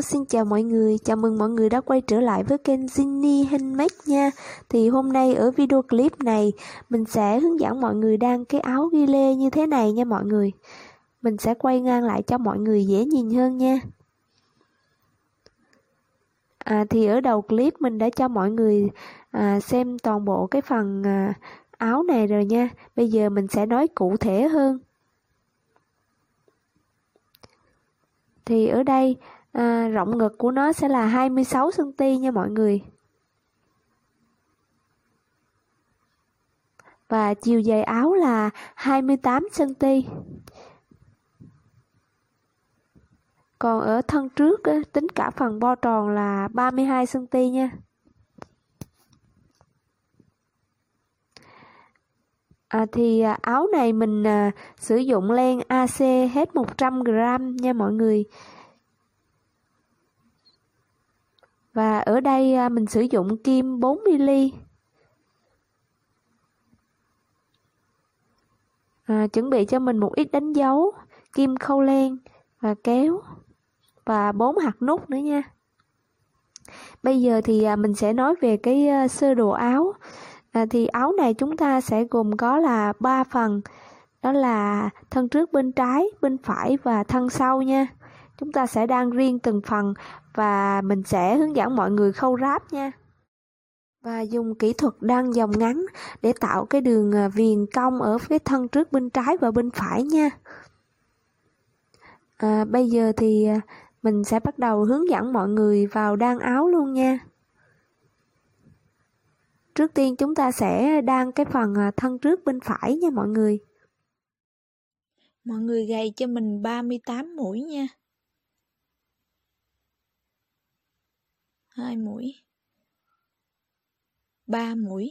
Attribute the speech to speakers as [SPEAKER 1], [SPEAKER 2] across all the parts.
[SPEAKER 1] xin chào mọi người, chào mừng mọi người đã quay trở lại với kênh Ginny Handmade nha. Thì hôm nay ở video clip này, mình sẽ hướng dẫn mọi người đan cái áo ghi lê như thế này nha mọi người. Mình sẽ quay ngang lại cho mọi người dễ nhìn hơn nha. Thì ở đầu clip mình đã cho mọi người xem toàn bộ cái phần áo này rồi nha. Bây giờ mình sẽ nói cụ thể hơn. Thì ở đây rộng ngực của nó sẽ là 26 cm nha mọi người. Và chiều dài áo là 28 cm. Còn ở thân trước tính cả phần bo tròn là 32 cm nha. Thì áo này mình sử dụng len AC hết 100 g nha mọi người. Và ở đây mình sử dụng kim 4mm. Chuẩn bị cho mình một ít đánh dấu, kim khâu len và kéo và 4 hạt nút nữa nha. Bây giờ thì mình sẽ nói về cái sơ đồ áo. Thì áo này chúng ta sẽ gồm có là 3 phần, đó là thân trước bên trái, bên phải và thân sau nha. Chúng ta sẽ đan riêng từng phần và mình sẽ hướng dẫn mọi người khâu ráp nha. Và dùng kỹ thuật đan vòng ngắn để tạo cái đường viền cong ở cái thân trước bên trái và bên phải nha. Bây giờ thì mình sẽ bắt đầu hướng dẫn mọi người vào đan áo luôn nha. Trước tiên chúng ta sẽ đan cái phần thân trước bên phải nha mọi người.
[SPEAKER 2] Mọi người gầy cho mình 38 mũi nha. 2 mũi, 3 mũi,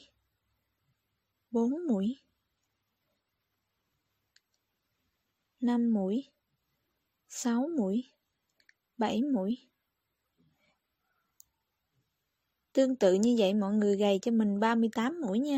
[SPEAKER 2] 4 mũi, 5 mũi, 6 mũi, 7 mũi. Tương tự như vậy mọi người gầy cho mình 38 mũi nha.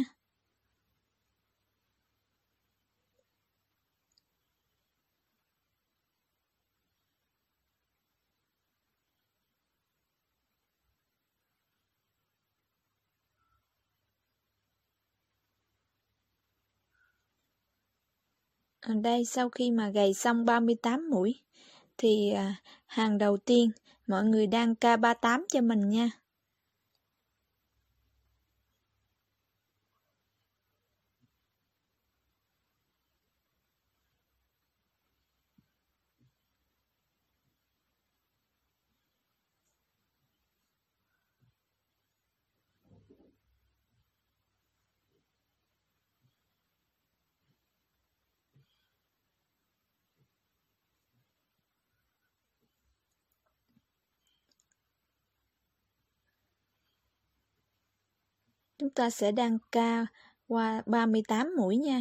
[SPEAKER 2] Ở đây sau khi mà gầy xong 38 mũi thì hàng đầu tiên mọi người đan K38 cho mình nha. Chúng ta sẽ đan K qua 38 mũi nha.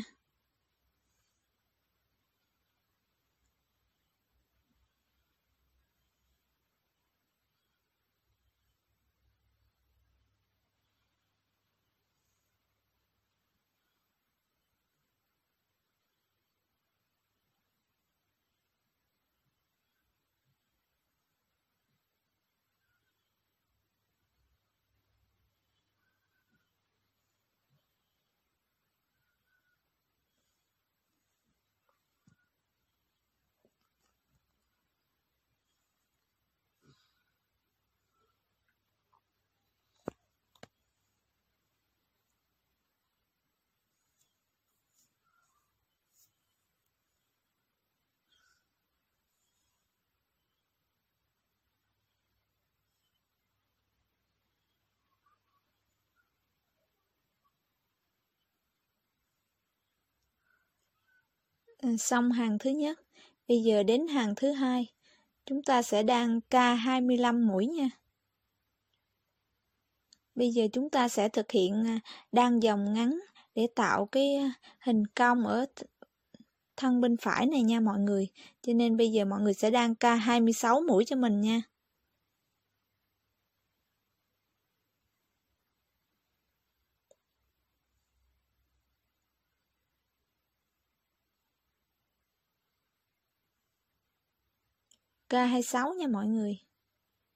[SPEAKER 2] Xong hàng thứ nhất, bây giờ đến hàng thứ hai, chúng ta sẽ đan K25 mũi nha. Bây giờ chúng ta sẽ thực hiện đan vòng ngắn để tạo cái hình cong ở thân bên phải này nha mọi người. Cho nên bây giờ mọi người sẽ đan K26 mũi cho mình nha. K26 nha mọi người.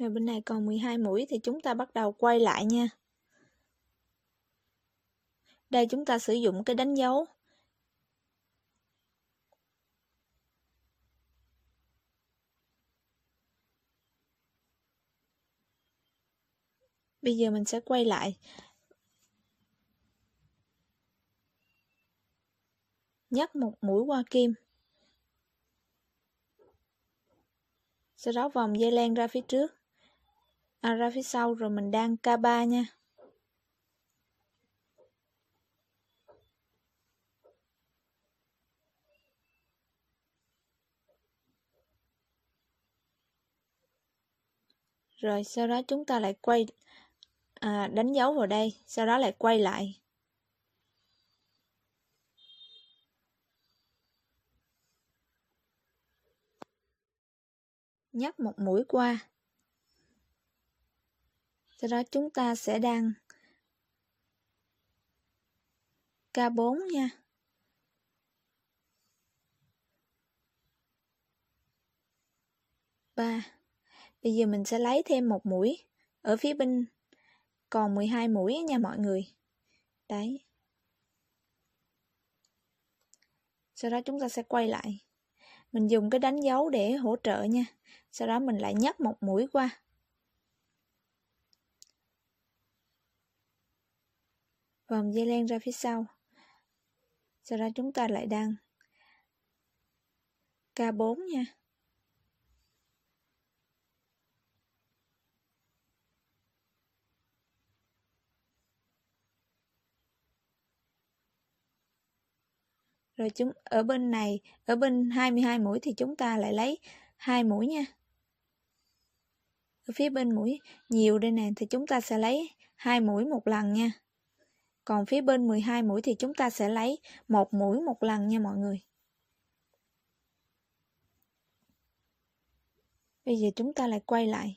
[SPEAKER 2] Rồi bên này còn 12 mũi thì chúng ta bắt đầu quay lại nha. Đây chúng ta sử dụng cái đánh dấu. Bây giờ mình sẽ quay lại. Nhấc một mũi qua kim. Sau đó vòng dây len ra phía trước. Ra phía sau rồi mình đan K3 nha. Rồi sau đó chúng ta lại quay đánh dấu vào đây, sau đó lại quay lại. Nhấc một mũi qua. Sau đó chúng ta sẽ đan K4 nha. Bây giờ mình sẽ lấy thêm một mũi ở phía bên còn 12 mũi nha mọi người. Đấy. Sau đó chúng ta sẽ quay lại. Mình dùng cái đánh dấu để hỗ trợ nha. Sau đó mình lại nhấc một mũi qua. Vòng dây len ra phía sau. Sau đó chúng ta lại đan K4 nha. Rồi ở bên này, ở bên 22 mũi thì chúng ta lại lấy 2 mũi nha. Ở phía bên mũi nhiều đây nè thì chúng ta sẽ lấy 2 mũi một lần nha. Còn phía bên 12 mũi thì chúng ta sẽ lấy 1 mũi một lần nha mọi người. Bây giờ chúng ta lại quay lại.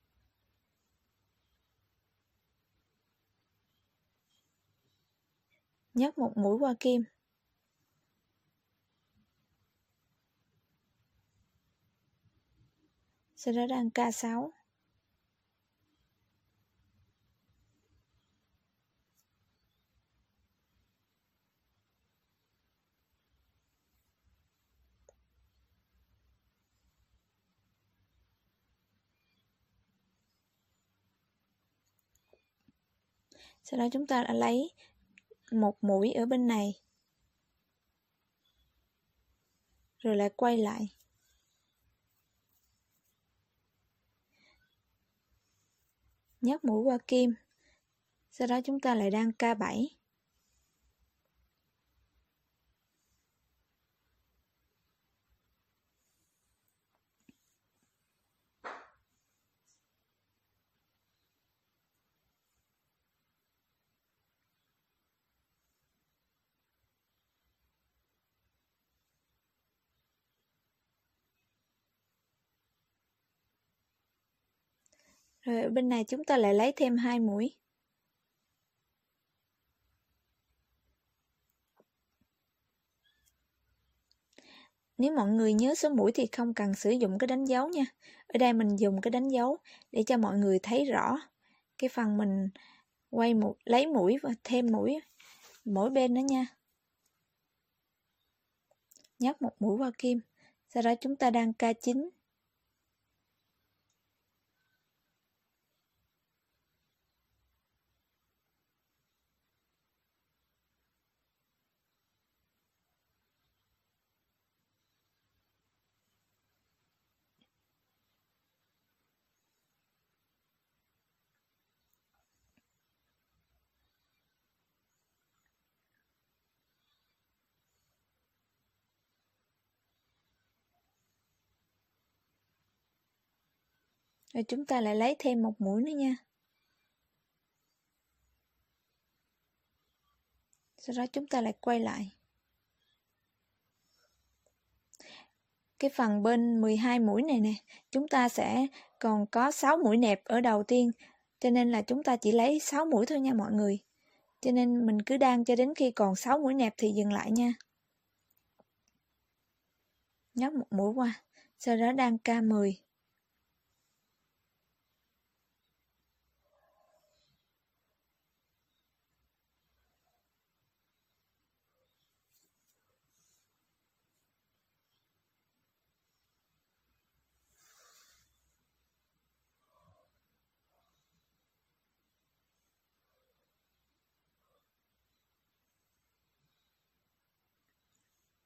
[SPEAKER 2] Nhấc một mũi qua kim. Sau đó đan K6. Sau đó chúng ta đã lấy một mũi ở bên này. Rồi lại quay lại. Nhấc mũi qua kim. Sau đó chúng ta lại đan K7. Rồi ở bên này chúng ta lại lấy thêm 2 mũi. Nếu mọi người nhớ số mũi thì không cần sử dụng cái đánh dấu nha. Ở đây mình dùng cái đánh dấu để cho mọi người thấy rõ cái phần mình lấy mũi và thêm mũi mỗi bên đó nha. Nhấc một mũi qua kim. Sau đó chúng ta đan K9. Rồi chúng ta lại lấy thêm một mũi nữa nha. Sau đó chúng ta lại quay lại. Cái phần bên 12 mũi này nè, chúng ta sẽ còn có 6 mũi nẹp ở đầu tiên. Cho nên là chúng ta chỉ lấy 6 mũi thôi nha mọi người. Cho nên mình cứ đan cho đến khi còn 6 mũi nẹp thì dừng lại nha. Nhấc một mũi qua, sau đó đan K10.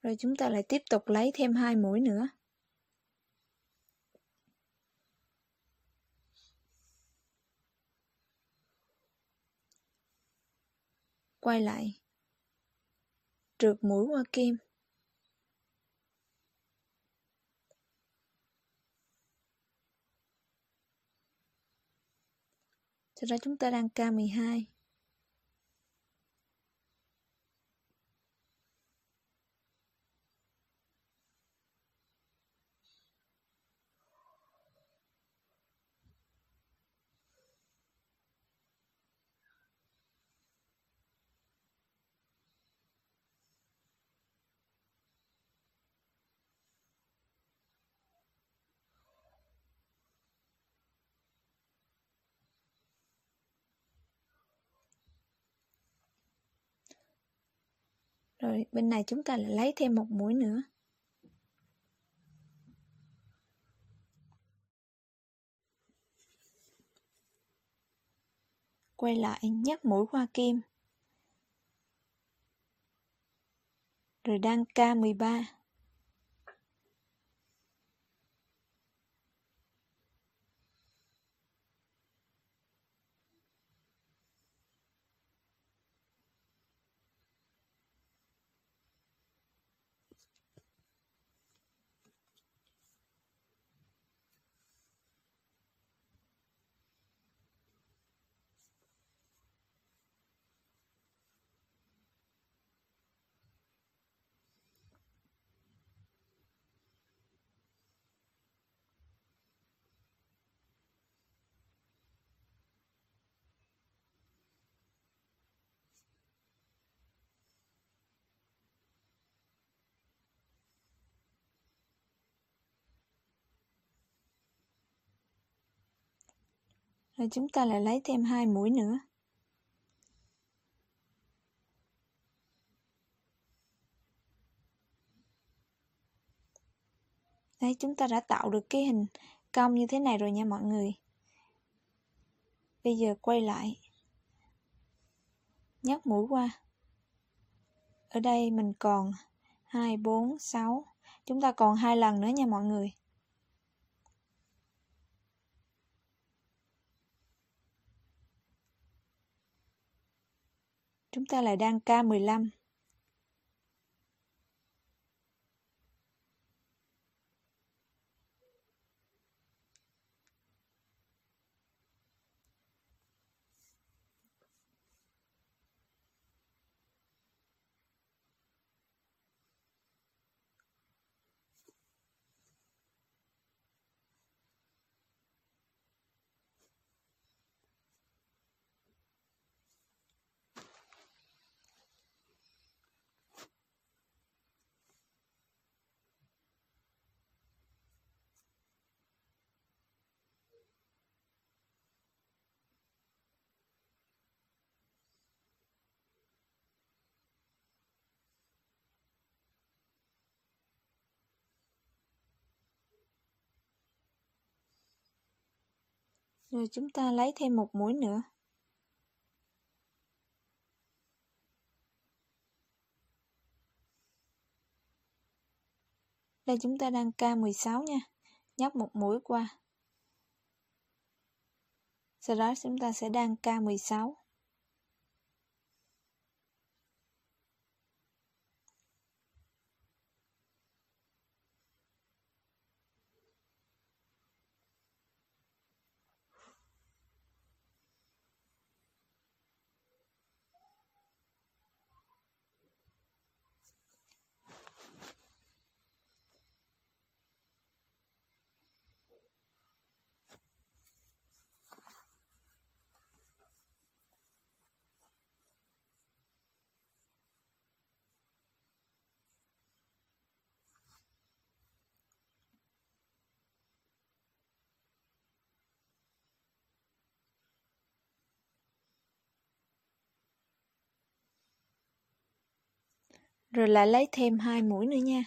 [SPEAKER 2] Rồi chúng ta lại tiếp tục lấy thêm 2 mũi nữa. Quay lại, trượt mũi qua kim. Sau đó chúng ta đăng K12. Rồi bên này chúng ta lại lấy thêm một mũi nữa. Quay lại, nhắc mũi qua kim. Rồi đăng K13. Rồi chúng ta lại lấy thêm 2 mũi nữa. Đấy, chúng ta đã tạo được cái hình cong như thế này rồi nha mọi người. Bây giờ quay lại, nhấc mũi qua. Ở đây mình còn 2, 4, 6. Chúng ta còn 2 lần nữa nha mọi người. Chúng ta lại đăng K15. Rồi chúng ta lấy thêm một mũi nữa. Đây chúng ta đang K16 nha. Nhấc một mũi qua. Sau đó chúng ta sẽ đăng K16. Rồi lại lấy thêm 2 mũi nữa nha.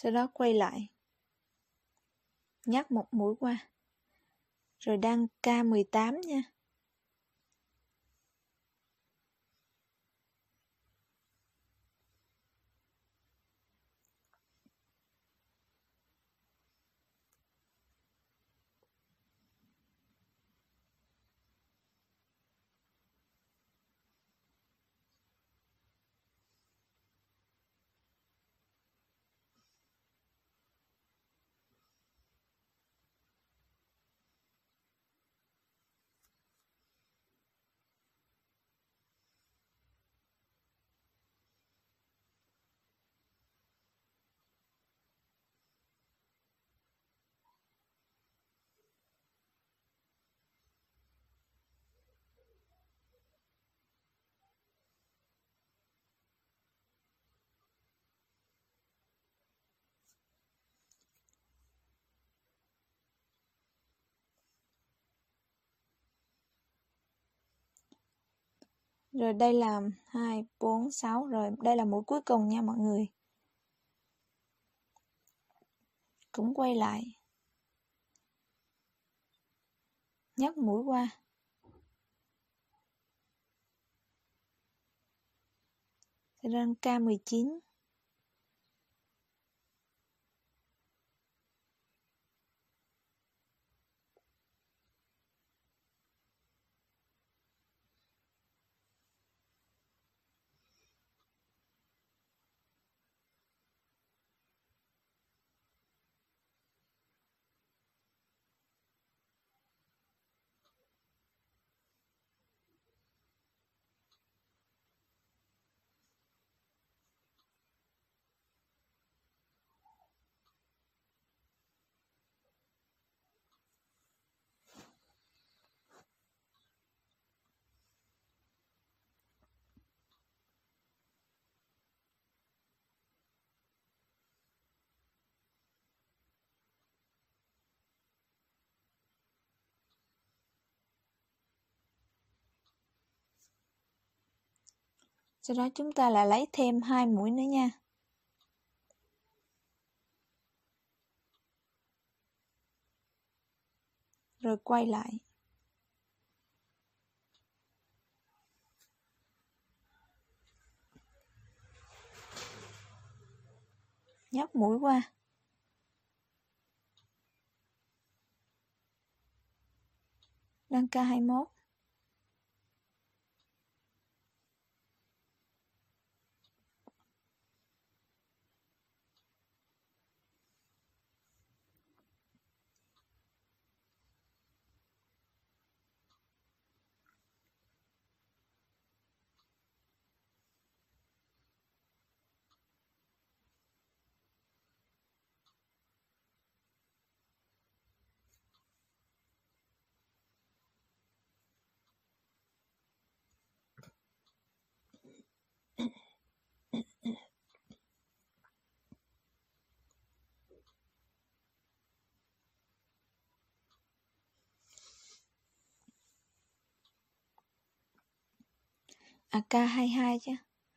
[SPEAKER 2] Sau đó quay lại, nhắc một mũi qua, rồi đăng K18 nha. Rồi đây là 2, 4, 6, rồi đây là mũi cuối cùng nha mọi người. Cũng quay lại, nhấc mũi qua, răng K19. Sau đó chúng ta lại lấy thêm 2 mũi nữa nha. Rồi quay lại. Nhấc mũi qua. Đăng K21. K22 chứ.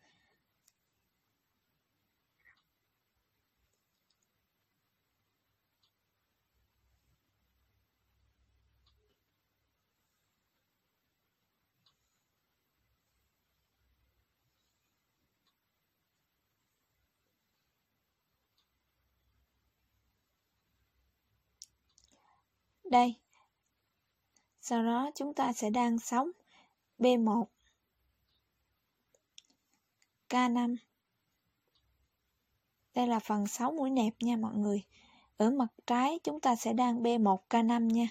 [SPEAKER 2] Đây. Sau đó chúng ta sẽ đan sóng B1, K5. Đây là phần 6 mũi nẹp nha mọi người. Ở mặt trái chúng ta sẽ đan B1, K5 nha.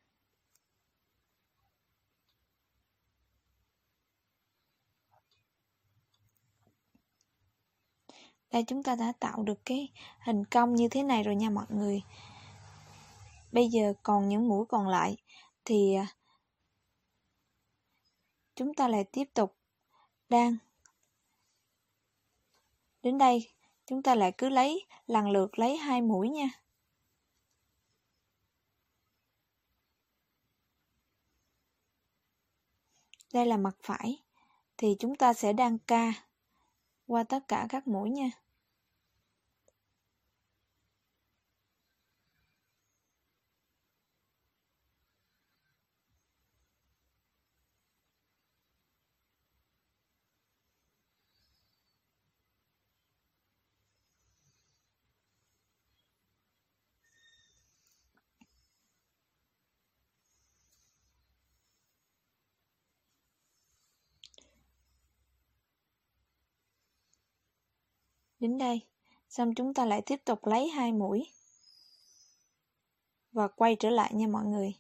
[SPEAKER 2] Đây chúng ta đã tạo được cái hình cong như thế này rồi nha mọi người. Bây giờ còn những mũi còn lại thì chúng ta lại tiếp tục đan. Đến đây chúng ta lại cứ lấy lần lượt lấy 2 mũi nha. Đây là mặt phải thì chúng ta sẽ đan K qua tất cả các mũi nha. đến đây. Xong chúng ta lại tiếp tục lấy 2 mũi và quay trở lại nha mọi người.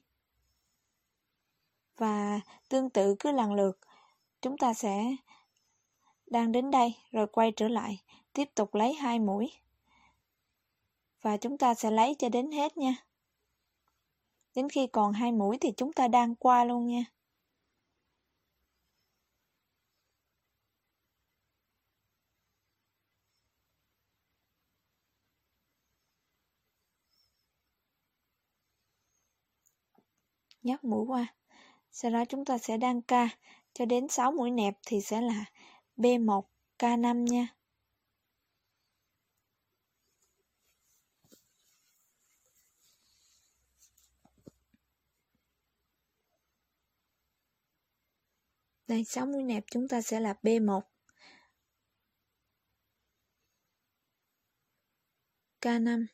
[SPEAKER 2] Và tương tự cứ lần lượt chúng ta sẽ đang đến đây rồi quay trở lại, tiếp tục lấy 2 mũi. Và chúng ta sẽ lấy cho đến hết nha. Đến khi còn 2 mũi thì chúng ta đan qua luôn nha. Nhấc mũi qua. Sau đó chúng ta sẽ đan ca cho đến 6 mũi nẹp thì sẽ là B1 K5 nha. Đây 6 mũi nẹp chúng ta sẽ là B1 K5.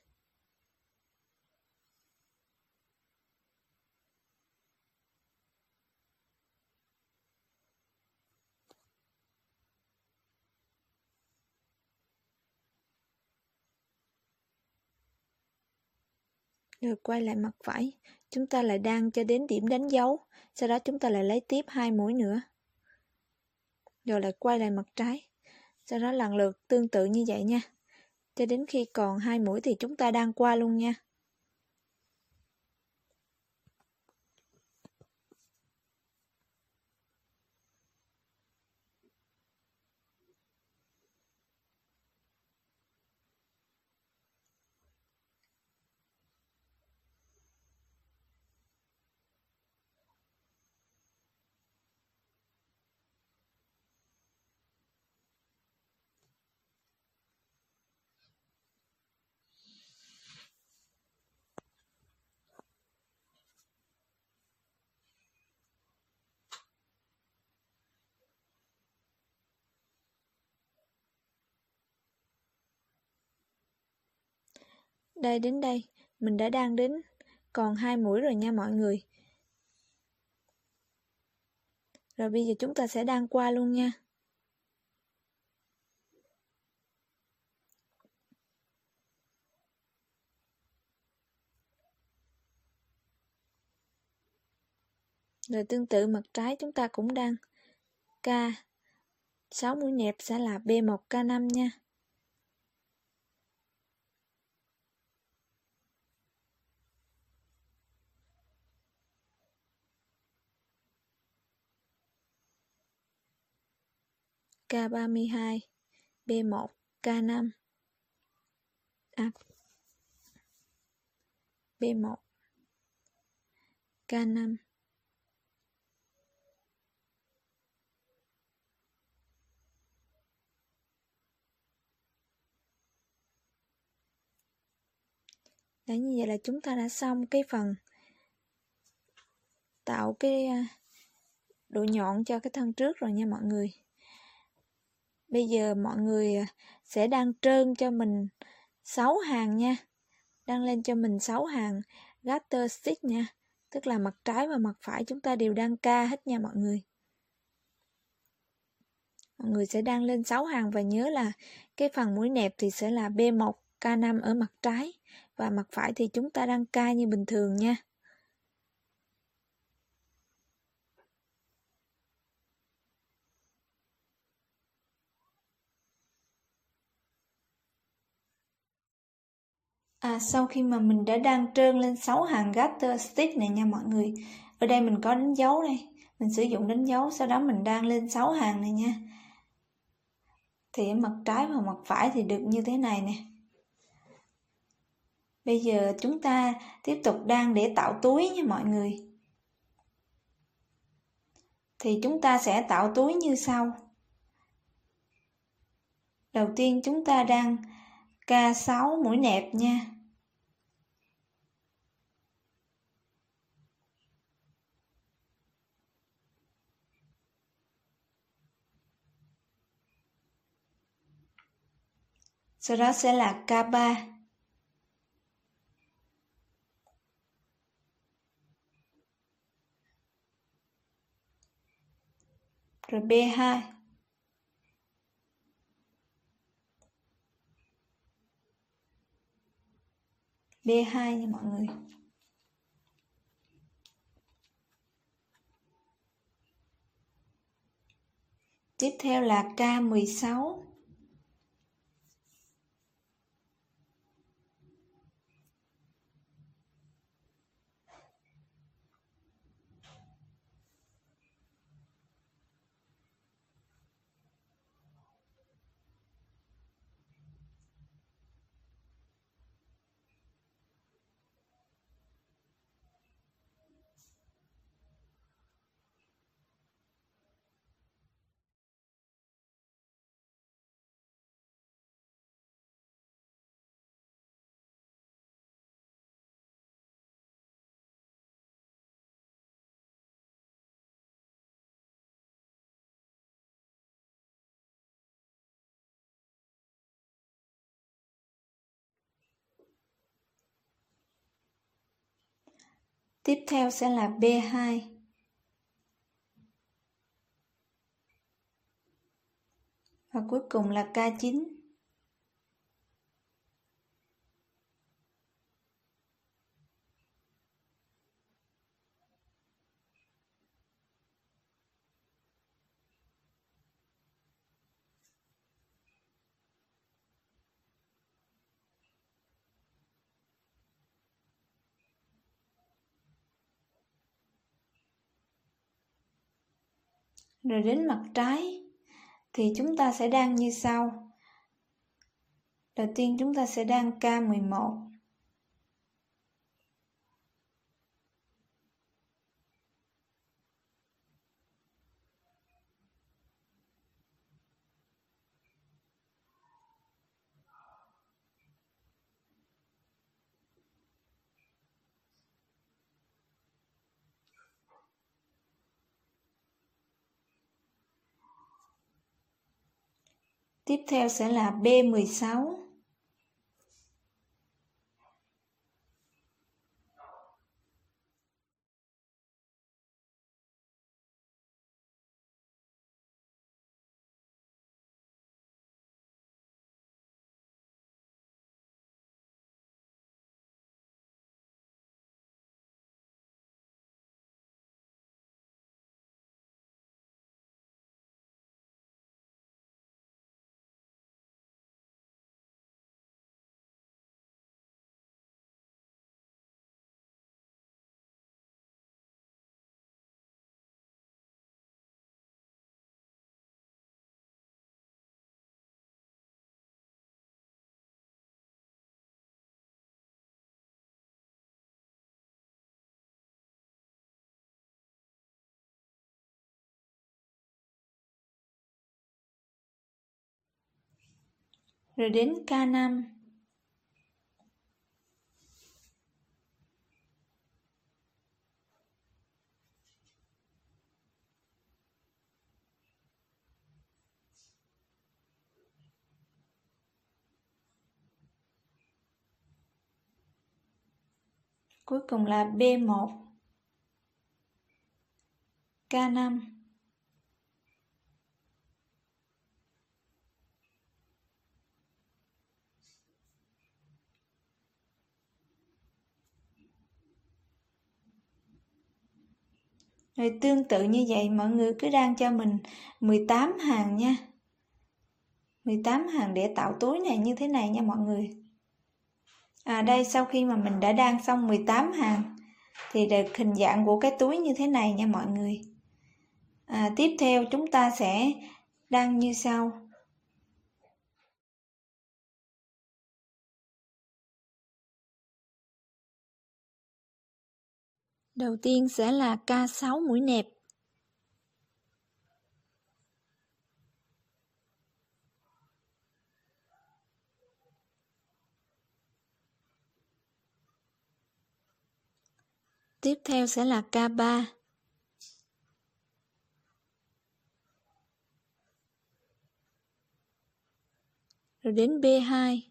[SPEAKER 2] Rồi quay lại mặt phải, chúng ta lại đan cho đến điểm đánh dấu, sau đó chúng ta lại lấy tiếp 2 mũi nữa. Rồi lại quay lại mặt trái. Sau đó lần lượt tương tự như vậy nha. Cho đến khi còn 2 mũi thì chúng ta đan qua luôn nha. Đây đến đây, mình đã đan đến còn 2 mũi rồi nha mọi người. Rồi bây giờ chúng ta sẽ đan qua luôn nha. Rồi tương tự mặt trái chúng ta cũng đan K 6 mũi nẹp sẽ là B1 K5 nha. K32 B1 K5 B1 K5. Đấy, như vậy là chúng ta đã xong cái phần tạo cái độ nhọn cho cái thân trước rồi nha mọi người. Bây giờ mọi người sẽ đan trơn cho mình 6 hàng nha. Đan lên cho mình 6 hàng garter stitch nha. Tức là mặt trái và mặt phải chúng ta đều đan ca hết nha mọi người. Mọi người sẽ đan lên 6 hàng và nhớ là cái phần mũi nẹp thì sẽ là B1 K5 ở mặt trái và mặt phải thì chúng ta đan ca như bình thường nha. Sau khi mà mình đã đan trơn lên 6 hàng garter stitch này nha mọi người. Ở đây mình có đánh dấu đây. Mình sử dụng đánh dấu, sau đó mình đan lên 6 hàng này nha. Thì mặt trái và mặt phải thì được như thế này nè. Bây giờ chúng ta tiếp tục đan để tạo túi nha mọi người. Thì chúng ta sẽ tạo túi như sau. Đầu tiên chúng ta đan K6 mũi nẹp nha. Sau đó sẽ là K3. Rồi B2. B2 nha mọi người. Tiếp theo là K16. Tiếp theo sẽ là B2. Và cuối cùng là K9. Rồi đến mặt trái thì chúng ta sẽ đan như sau. Đầu tiên chúng ta sẽ đan K11. Tiếp theo sẽ là B16. Rồi đến K5. Cuối cùng là B1. K5. Rồi tương tự như vậy mọi người cứ đan cho mình 18 hàng nha. 18 hàng để tạo túi này như thế này nha mọi người. Đây sau khi mà mình đã đan xong 18 hàng thì được hình dạng của cái túi như thế này nha mọi người. Tiếp theo chúng ta sẽ đan như sau. Đầu tiên sẽ là K6 mũi nẹp. Tiếp theo sẽ là K3. Rồi đến B2.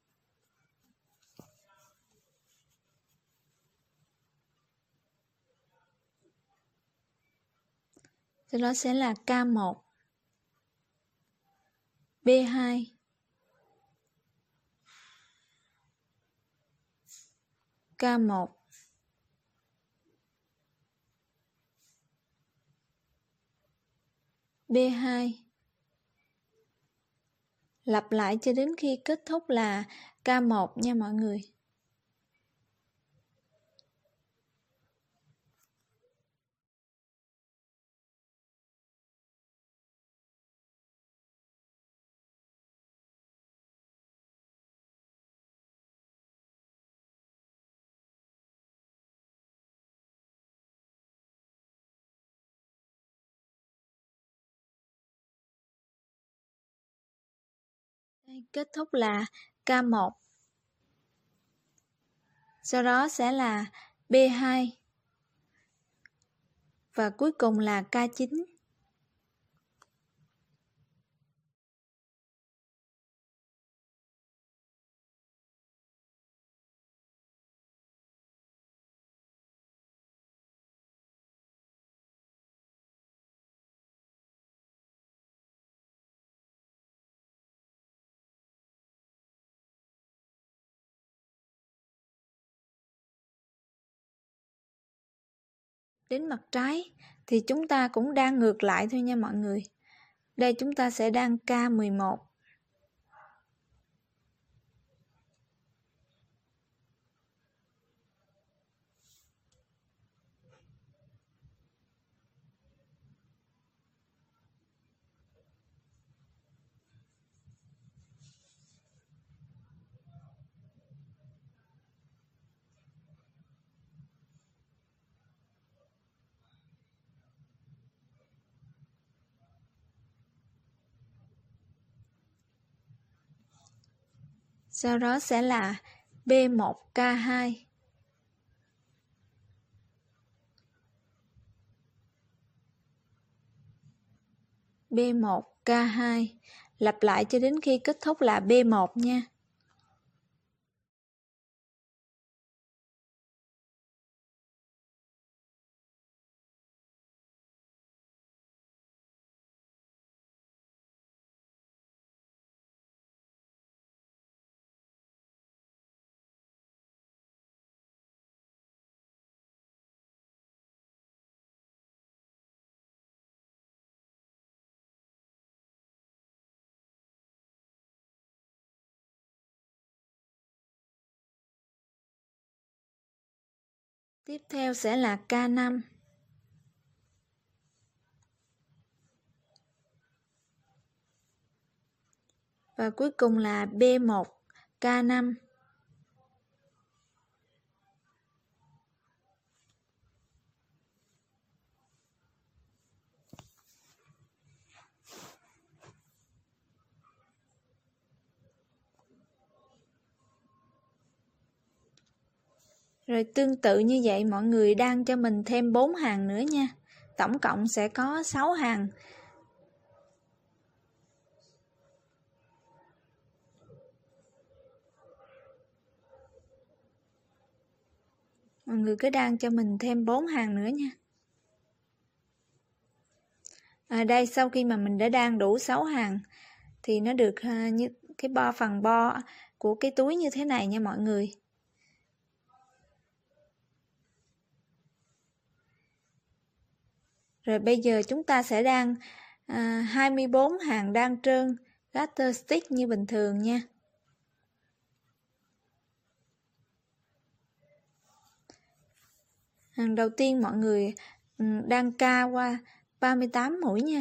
[SPEAKER 2] Sau đó sẽ là K1. B2. K1 B2. Lặp lại cho đến khi kết thúc là K1 nha mọi người. Kết thúc là K1. Sau đó sẽ là B2. Và cuối cùng là K9. Đến mặt trái thì chúng ta cũng đang ngược lại thôi nha mọi người. Đây chúng ta sẽ đang K11. Sau đó sẽ là B1K2. B1K2. Lặp lại cho đến khi kết thúc là B1 nha. Tiếp theo sẽ là K5. Và cuối cùng là B1K5. Rồi tương tự như vậy mọi người đan cho mình thêm 4 hàng nữa nha. Tổng cộng sẽ có 6 hàng. Mọi người cứ đan cho mình thêm 4 hàng nữa nha. Đây sau khi mà mình đã đan đủ 6 hàng thì nó được như cái phần bo của cái túi như thế này nha mọi người. Rồi bây giờ chúng ta sẽ đan 24 hàng đan trơn garter stitch như bình thường nha. Hàng đầu tiên mọi người đan ca qua 38 mũi nha.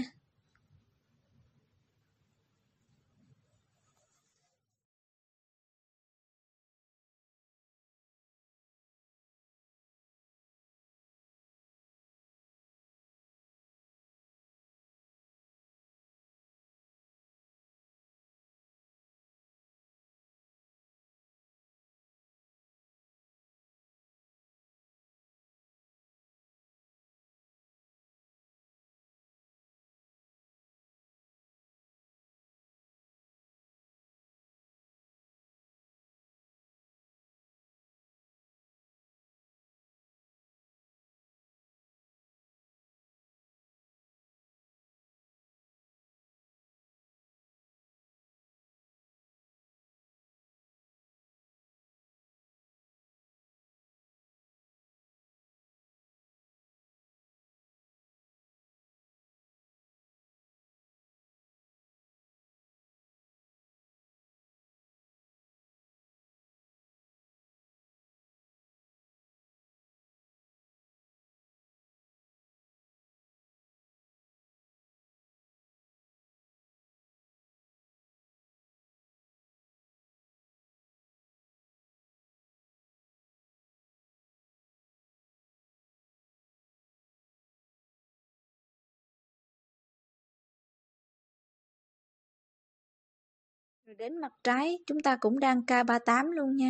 [SPEAKER 2] Rồi đến mặt trái chúng ta cũng đan K38 luôn nha.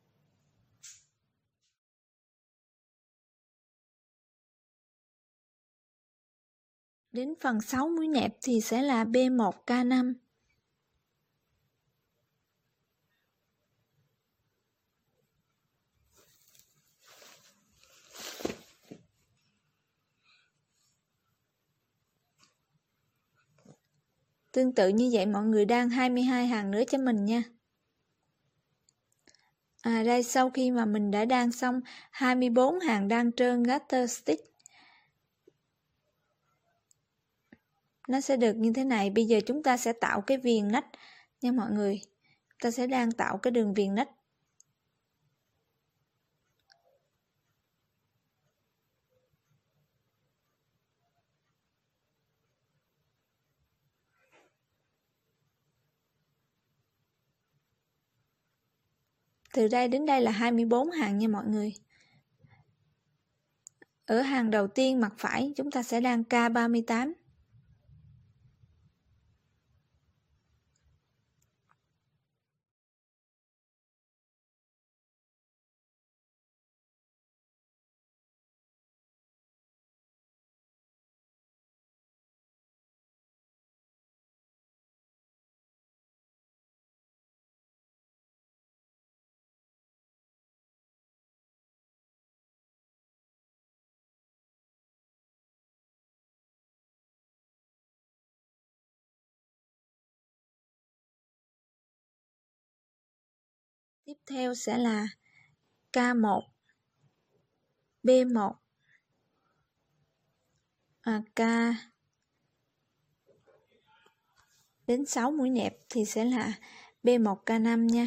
[SPEAKER 2] Đến phần 6 mũi nẹp thì sẽ là B1K5. Tương tự như vậy mọi người đan 22 hàng nữa cho mình nha. Đây sau khi mà mình đã đan xong 24 hàng đan trơn garter stitch, nó sẽ được như thế này. Bây giờ chúng ta sẽ tạo cái viền nách nha mọi người. Ta sẽ đang tạo cái đường viền nách. Từ đây đến đây là 24 hàng nha mọi người. Ở hàng đầu tiên mặt phải chúng ta sẽ đan K38. Tiếp theo sẽ là K1, B1, K đến 6 mũi nẹp thì sẽ là B1K5 nha.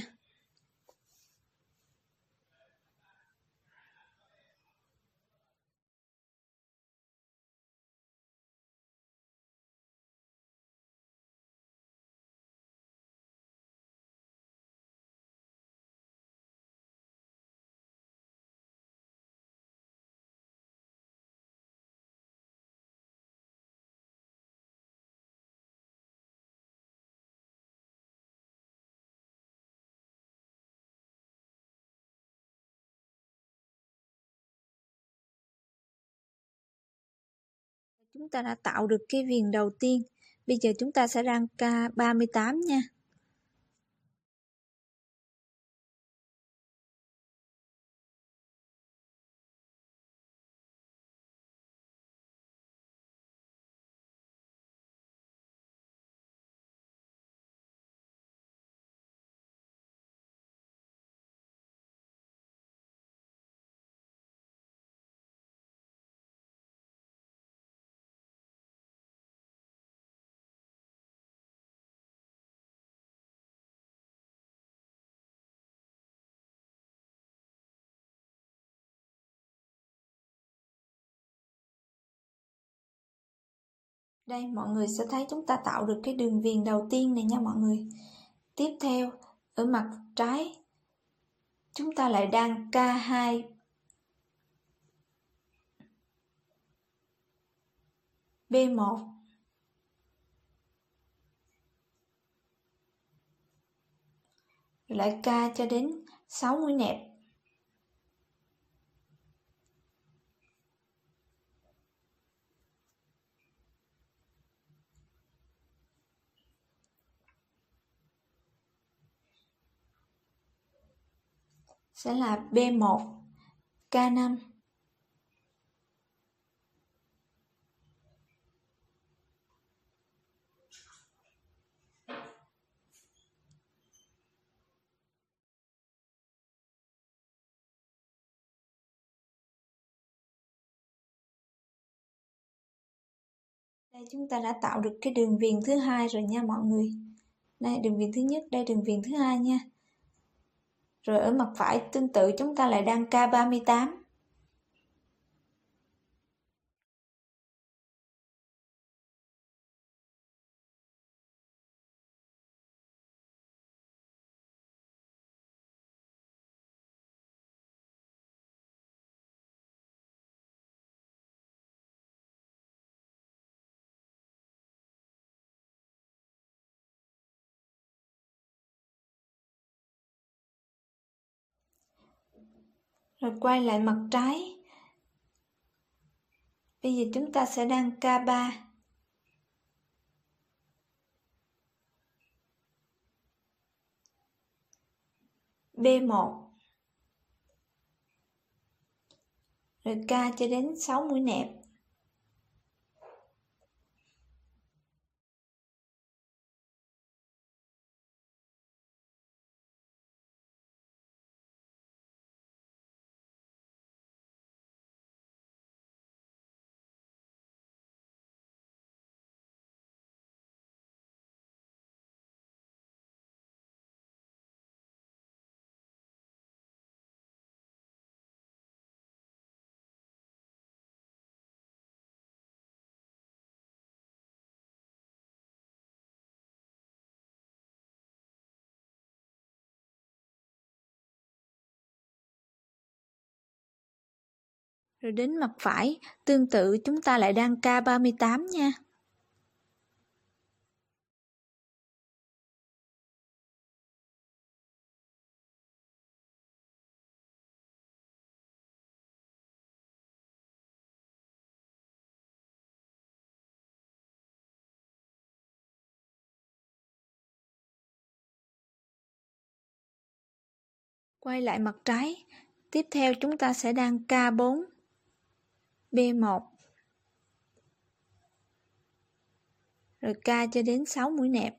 [SPEAKER 2] Chúng ta đã tạo được cái viền đầu tiên. Bây giờ chúng ta sẽ đan K38 nha. Đây mọi người sẽ thấy chúng ta tạo được cái đường viền đầu tiên này nha mọi người. Tiếp theo ở mặt trái chúng ta lại đan K2, B1, lại K cho đến 6 mũi nẹp. Sẽ là B1, K5. Đây chúng ta đã tạo được cái đường viền thứ hai rồi nha mọi người. Đây đường viền thứ nhất, đây đường viền thứ hai nha. Rồi ở mặt phải tương tự chúng ta lại đan K38. Rồi quay lại mặt trái. Bây giờ chúng ta sẽ đăng K3. B1. Rồi K cho đến 6 mũi nẹp. Rồi đến mặt phải, tương tự chúng ta lại đăng K38 nha. Quay lại mặt trái, tiếp theo chúng ta sẽ đăng K4, B1. Rồi K cho đến 6 mũi nẹp.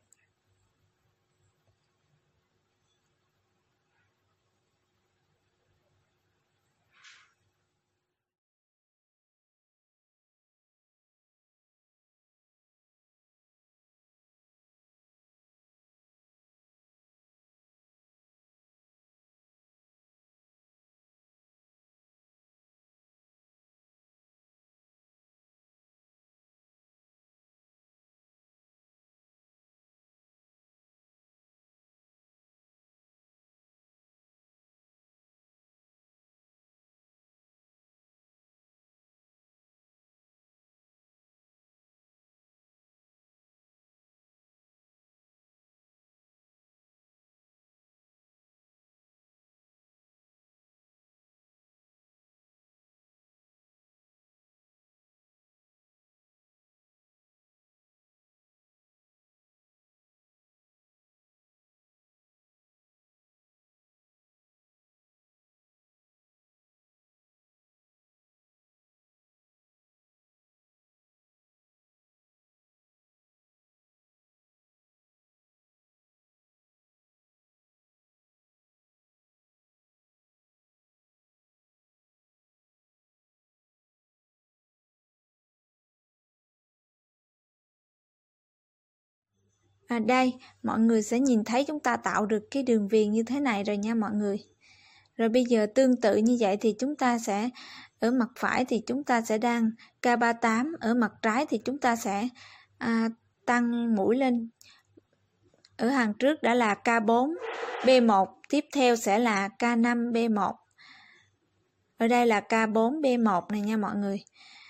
[SPEAKER 2] Đây, mọi người sẽ nhìn thấy chúng ta tạo được cái đường viền như thế này rồi nha mọi người. Rồi bây giờ tương tự như vậy thì chúng ta sẽ, ở mặt phải thì chúng ta sẽ đăng K38, ở mặt trái thì chúng ta sẽ tăng mũi lên. Ở hàng trước đã là K4, B1, tiếp theo sẽ là K5, B1. Ở đây là K4, B1 này nha mọi người.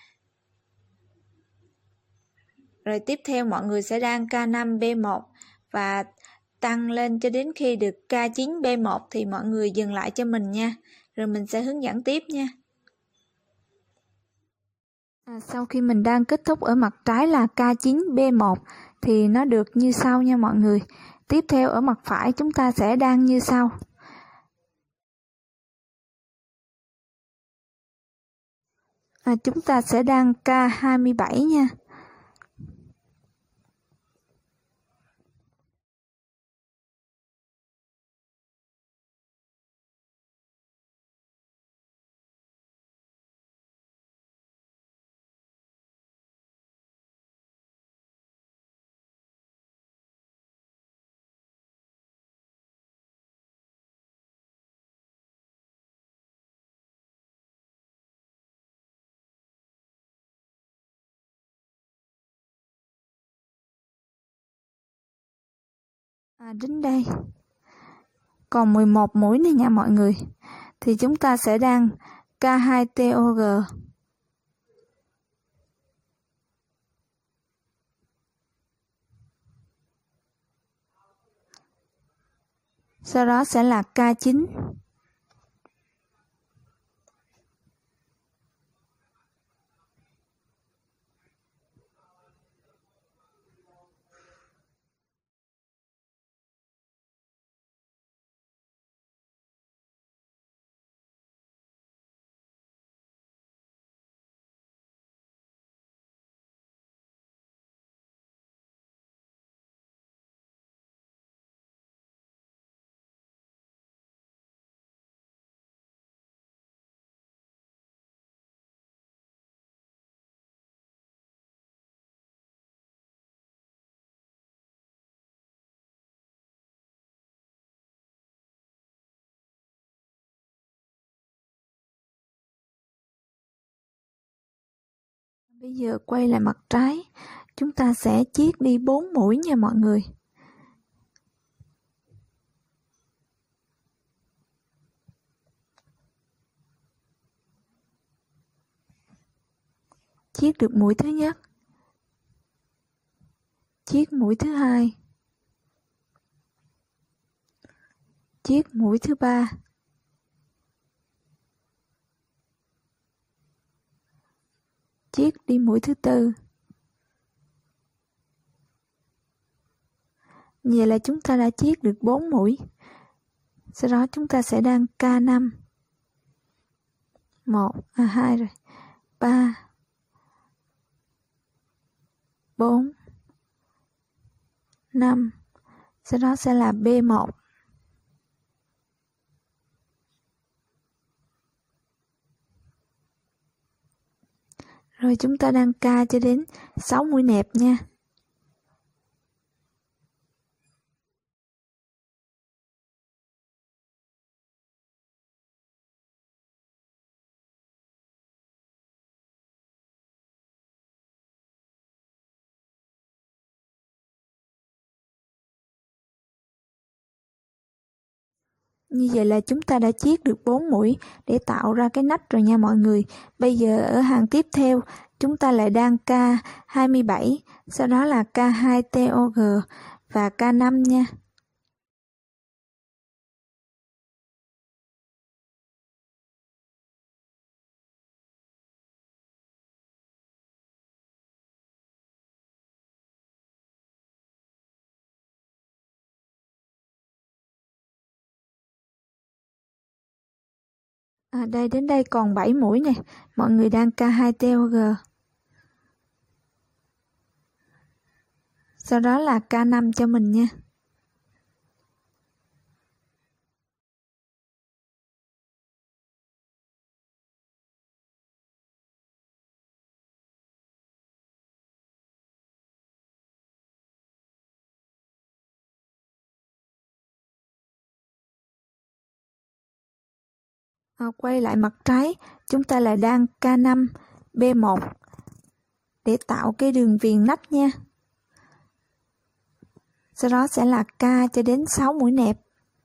[SPEAKER 2] Rồi tiếp theo mọi người sẽ đăng K5, B1 và tăng lên cho đến khi được K9, B1 thì mọi người dừng lại cho mình nha. Rồi mình sẽ hướng dẫn tiếp nha. Sau khi mình đang kết thúc ở mặt trái là K9, B1 thì nó được như sau nha mọi người. Tiếp theo ở mặt phải chúng ta sẽ đăng như sau. Chúng ta sẽ đăng K27 nha. Đến đây còn 11 mũi này nha mọi người, thì chúng ta sẽ đăng K2TOG. Sau đó sẽ là K9. Bây giờ quay lại mặt trái, chúng ta sẽ chiết đi 4 mũi nha mọi người. Chiết được mũi thứ nhất, chiết mũi thứ hai, chiết mũi thứ ba, chiết đi mũi thứ tư. Vậy là chúng ta đã chiết được 4 mũi. Sau đó chúng ta sẽ đan K5. 2 rồi. 3 4 5. Sau đó sẽ là B1. Rồi chúng ta đan K cho đến 6 mũi nẹp nha. Như vậy là chúng ta đã chiết được 4 mũi để tạo ra cái nách rồi nha mọi người. Bây giờ ở hàng tiếp theo, chúng ta lại đan K27, sau đó là K2TOG và K5 nha. Đây đến đây còn 7 mũi nè, mọi người đan K2TOG. Sau đó là K5 cho mình nha. Quay lại mặt trái, chúng ta lại đan K5, B1 để tạo cái đường viền nách nha. Sau đó sẽ là K cho đến 6 mũi nẹp.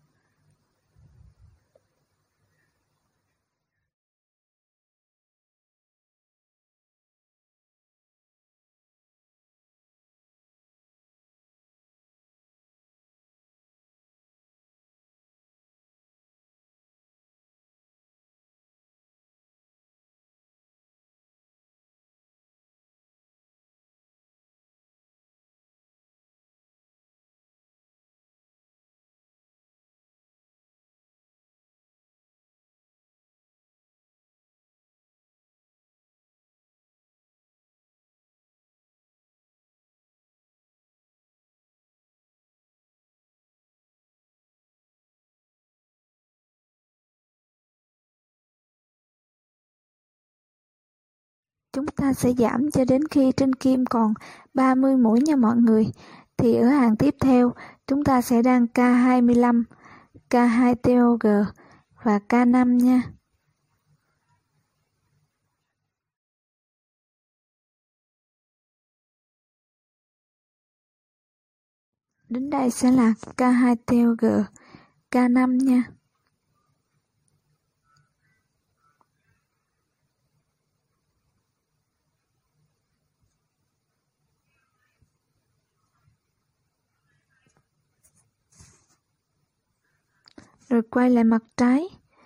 [SPEAKER 2] Chúng ta sẽ giảm cho đến khi trên kim còn 30 mũi nha mọi người. Thì ở hàng tiếp theo, chúng ta sẽ đan K25, K2TOG và K5 nha. Đến đây sẽ là K2TOG, K5 nha. Rồi quay lại mặt trái.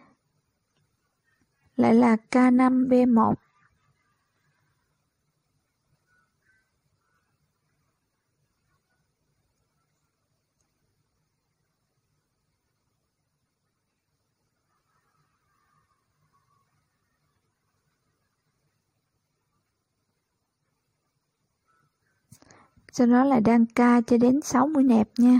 [SPEAKER 2] Lại là K5B1. Sau đó là đan K cho đến 6 mũi nẹp nha.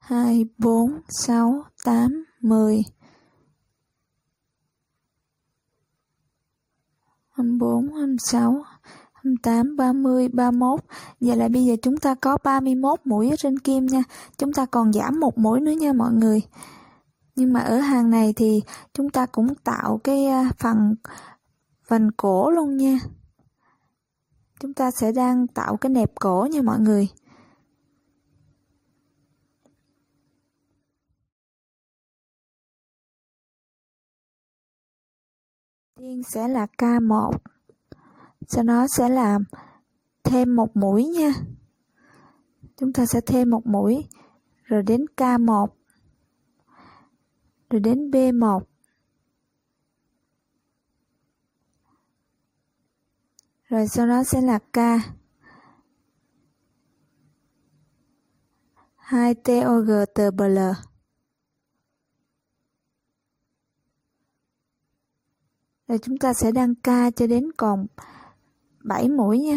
[SPEAKER 2] 2, 4, 6, 8, 10, 24, 26, 28, 30, 31. Vậy là bây giờ chúng ta có 31 mũi ở trên kim nha. Chúng ta còn giảm một mũi nữa nha mọi người. Nhưng mà ở hàng này thì chúng ta cũng tạo cái phần vành cổ luôn nha. Chúng ta sẽ đang tạo cái nẹp cổ nha mọi người. Tiên sẽ là K1. Sau đó sẽ làm thêm một mũi nha. Chúng ta sẽ thêm một mũi, rồi đến K1, rồi đến B1. Rồi sau đó sẽ là K. 2 TOGTBL. Rồi chúng ta sẽ đăng K cho đến còn 7 mũi nha.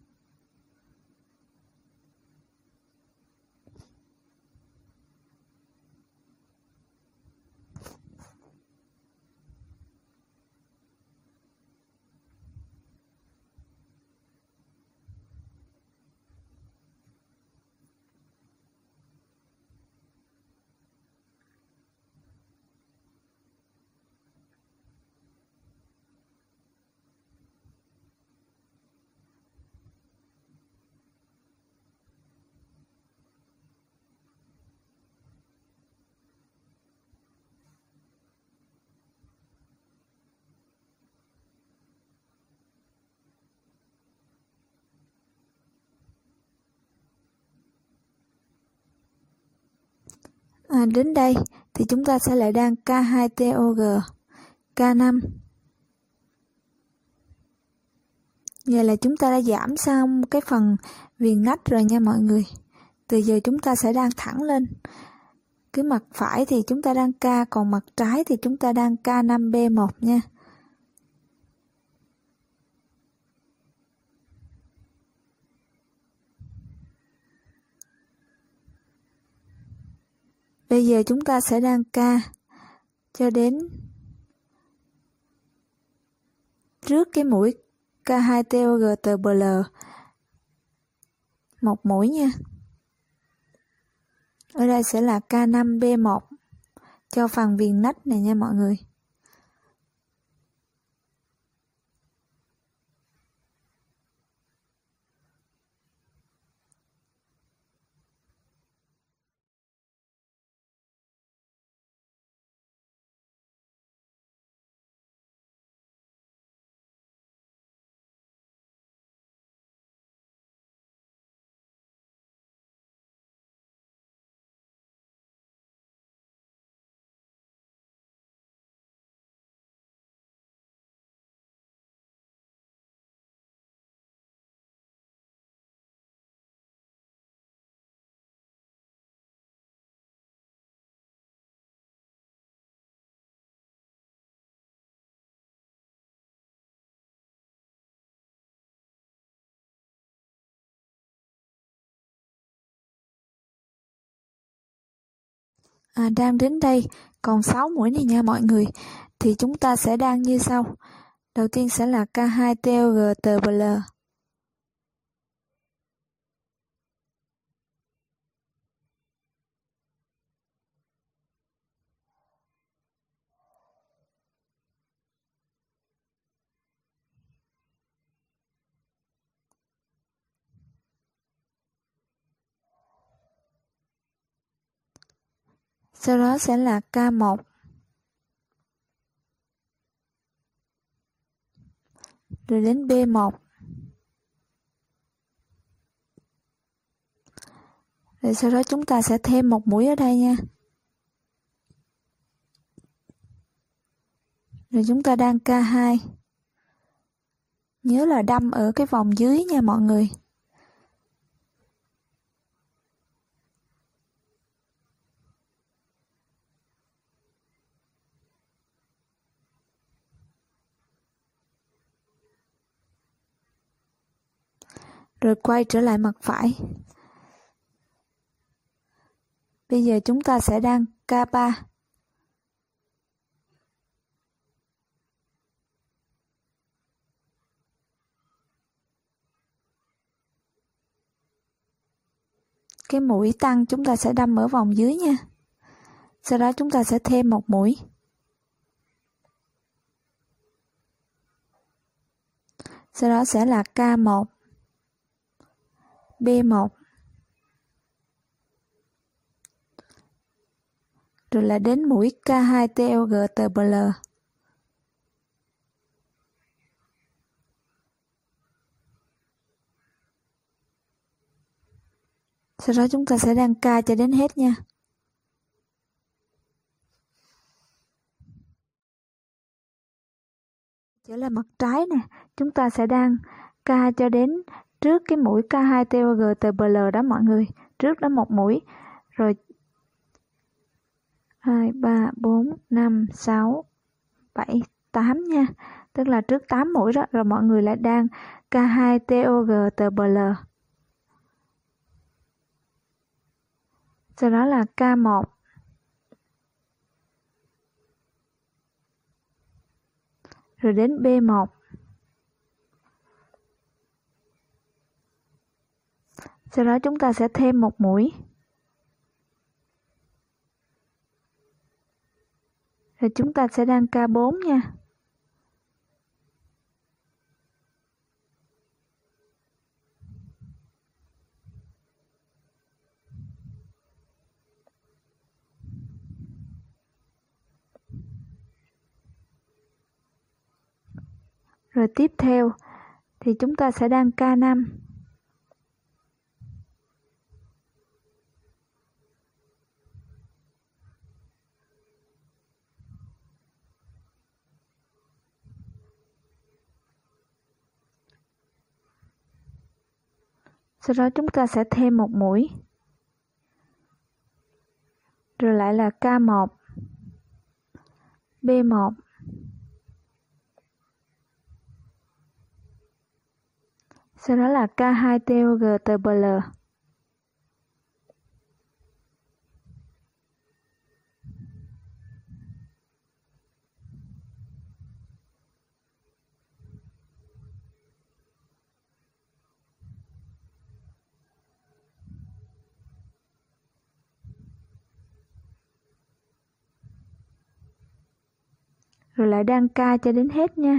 [SPEAKER 2] Đến đây thì chúng ta sẽ lại đăng K2TOG, K5. Vậy là chúng ta đã giảm xong cái phần viền nách rồi nha mọi người. Từ giờ chúng ta sẽ đăng thẳng lên. Cái mặt phải thì chúng ta đăng K, còn mặt trái thì chúng ta đăng K5B1 nha. Bây giờ chúng ta sẽ đăng K cho đến trước cái mũi K2TOGTBL một mũi nha. Ở đây sẽ là K5B1 cho phần viền nách này nha mọi người. Đang đến đây còn 6 mũi này nha mọi người. Thì chúng ta sẽ đăng như sau. Đầu tiên sẽ là K2TOGTBL. Sau đó sẽ là K1. Rồi đến B1. Rồi sau đó chúng ta sẽ thêm một mũi ở đây nha. Rồi chúng ta đăng K2. Nhớ là đâm ở cái vòng dưới nha mọi người. Rồi quay trở lại mặt phải. Bây giờ chúng ta sẽ đăng K3. Cái mũi tăng chúng ta sẽ đâm ở vòng dưới nha. Sau đó chúng ta sẽ thêm một mũi. Sau đó sẽ là K1, B1. Rồi là đến mũi K2 TOG TBL. Sau đó chúng ta sẽ đăng K cho đến hết nha. Trở lại mặt trái nè, chúng ta sẽ đăng K cho đến trước cái mũi K2 TOG TBL đó mọi người. Trước đó một mũi. Rồi 2, 3, 4, 5, 6, 7, 8 nha. Tức là trước 8 mũi đó. Rồi mọi người lại đăng K2 TOG TBL. Sau đó là K1. Rồi đến B1. Sau đó chúng ta sẽ thêm một mũi. Rồi chúng ta sẽ đăng K4 nha. Rồi tiếp theo thì chúng ta sẽ đăng K5. Sau đó chúng ta sẽ thêm một mũi. Rồi lại là K1, B1. Sau đó là K2 TOG TBL. Rồi lại đăng K cho đến hết nha.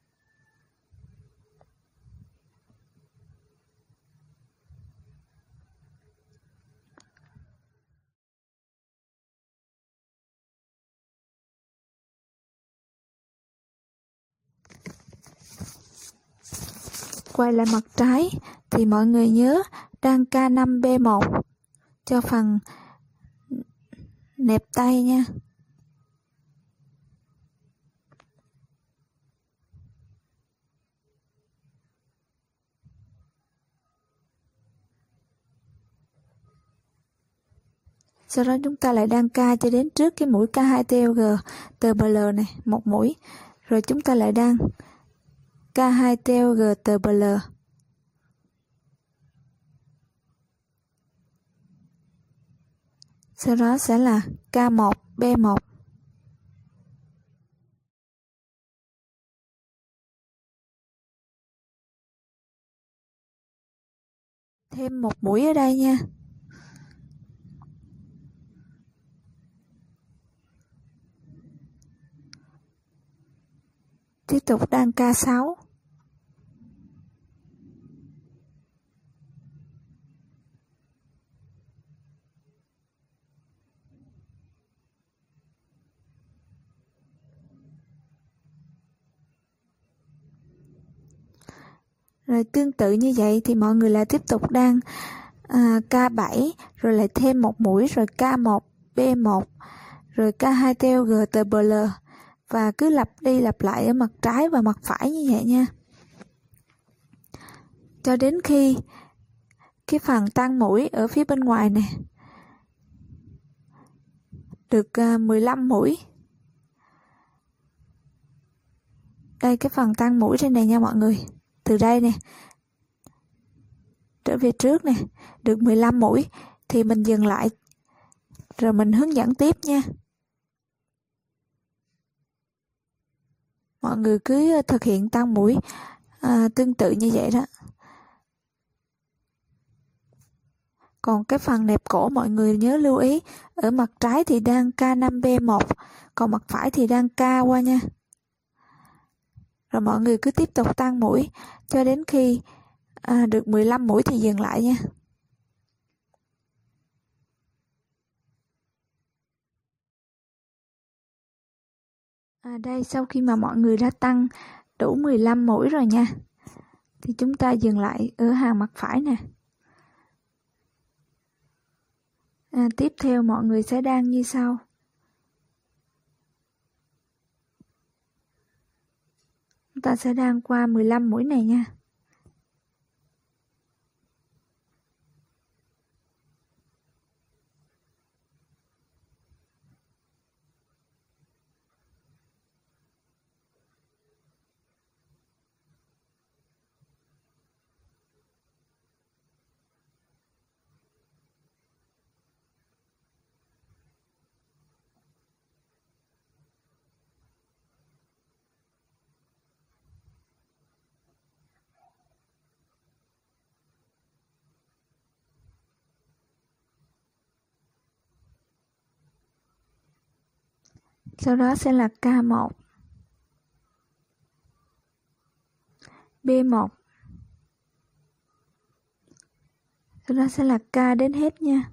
[SPEAKER 2] Quay lại mặt trái thì mọi người nhớ đăng K5 B1 cho phần nẹp tay nha. Sau đó chúng ta lại đăng K cho đến trước cái mũi K2 TOG TBL này, một mũi. Rồi chúng ta lại đăng K2 TOG TBL. Sau đó sẽ là K1 B1. Thêm một mũi ở đây nha. Tiếp tục đăng K6. Rồi tương tự như vậy thì mọi người lại tiếp tục đăng K7, rồi lại thêm một mũi, rồi K1 B1, rồi K2 TOG TBL, và cứ lặp đi lặp lại ở mặt trái và mặt phải như vậy nha. Cho đến khi cái phần tăng mũi ở phía bên ngoài nè được 15 mũi. Đây cái phần tăng mũi trên này nha mọi người. Từ đây nè trở về trước nè, được 15 mũi thì mình dừng lại rồi mình hướng dẫn tiếp nha. Mọi người cứ thực hiện tăng mũi tương tự như vậy đó. Còn cái phần nẹp cổ mọi người nhớ lưu ý, ở mặt trái thì đang K5B1, còn mặt phải thì đang K qua nha. Rồi mọi người cứ tiếp tục tăng mũi cho đến khi được 15 mũi thì dừng lại nha. Đây, sau khi mà mọi người đã tăng đủ 15 mũi rồi nha, thì chúng ta dừng lại ở hàng mặt phải nè. Tiếp theo mọi người sẽ đan như sau. Chúng ta sẽ đan qua 15 mũi này nha. Sau đó sẽ là K1, B1, sau đó sẽ là K đến hết nha.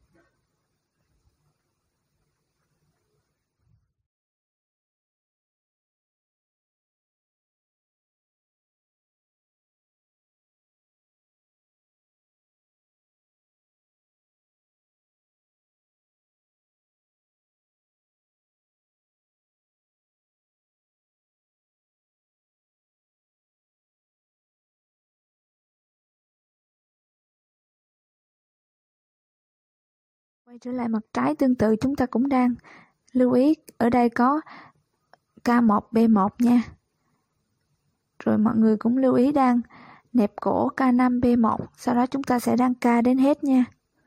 [SPEAKER 2] Quay trở lại mặt trái tương tự, chúng ta cũng đang lưu ý ở đây có K1, B1 nha. Rồi mọi người cũng lưu ý đang nẹp cổ K5, B1, sau đó chúng ta sẽ đan K đến hết nha.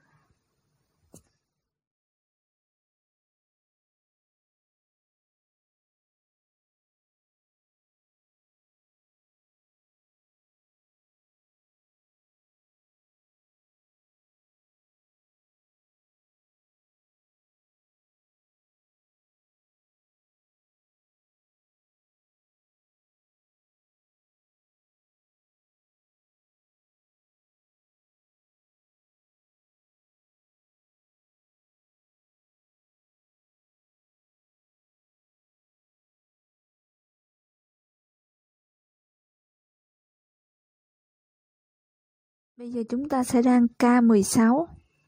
[SPEAKER 2] Bây giờ chúng ta sẽ đan K16.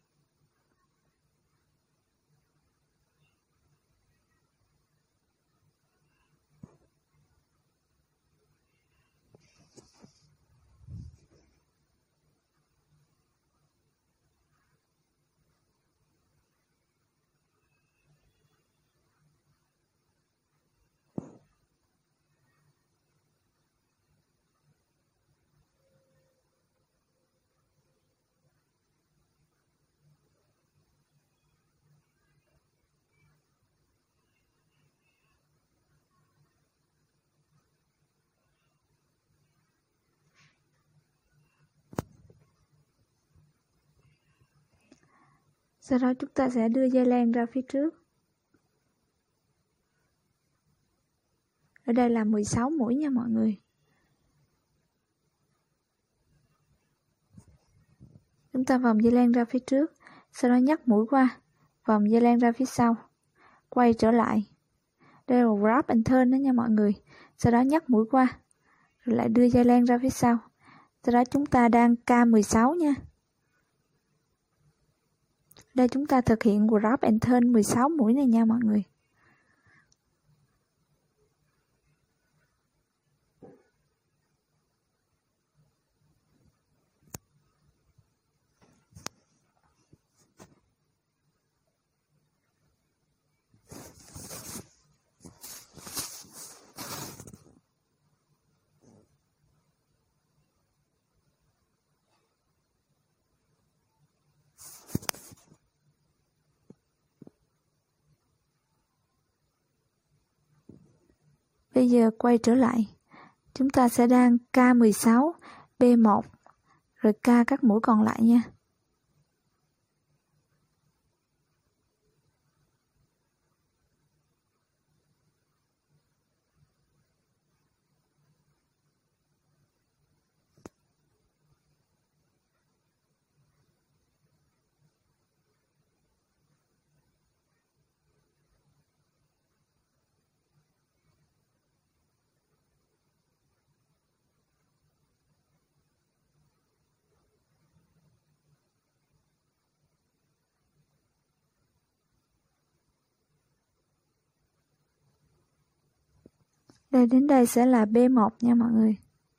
[SPEAKER 2] Sau đó chúng ta sẽ đưa dây len ra phía trước. Ở đây là 16 mũi nha mọi người. Chúng ta vòng dây len ra phía trước, sau đó nhấc mũi qua, vòng dây len ra phía sau, quay trở lại. Đây là wrap and turn đó nha mọi người. Sau đó nhấc mũi qua, rồi lại đưa dây len ra phía sau. Sau đó chúng ta đan K16 nha. Đây chúng ta thực hiện wrap and turn 16 mũi này nha mọi người.
[SPEAKER 1] Bây giờ quay trở lại, chúng ta sẽ đan K16, B1, rồi K các mũi còn lại nha. Đây, đến đây sẽ là B1 nha mọi người.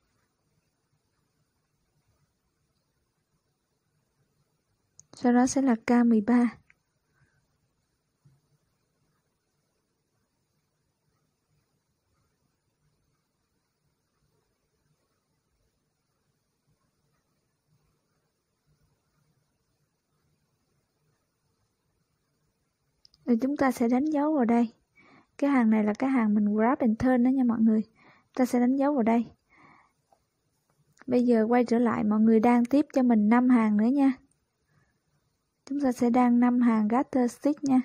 [SPEAKER 1] Sau đó sẽ là K13. Rồi chúng ta sẽ đánh dấu vào đây. Cái hàng này là cái hàng mình grab and turn đó nha mọi người. Ta sẽ đánh dấu vào đây. Bây giờ quay trở lại, mọi người đan tiếp cho mình 5 hàng nữa nha. Chúng ta sẽ đan 5 hàng garter stitch nha.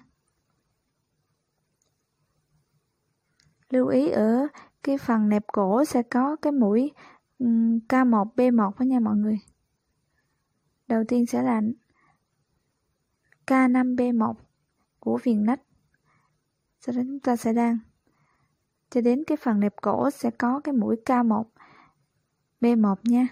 [SPEAKER 1] Lưu ý ở cái phần nẹp cổ sẽ có cái mũi K1, B1 đó nha mọi người. Đầu tiên sẽ là K5, B1 của viền nách. Sau đó chúng ta sẽ đan cho đến cái phần nẹp cổ sẽ có cái mũi K1, B1 nha.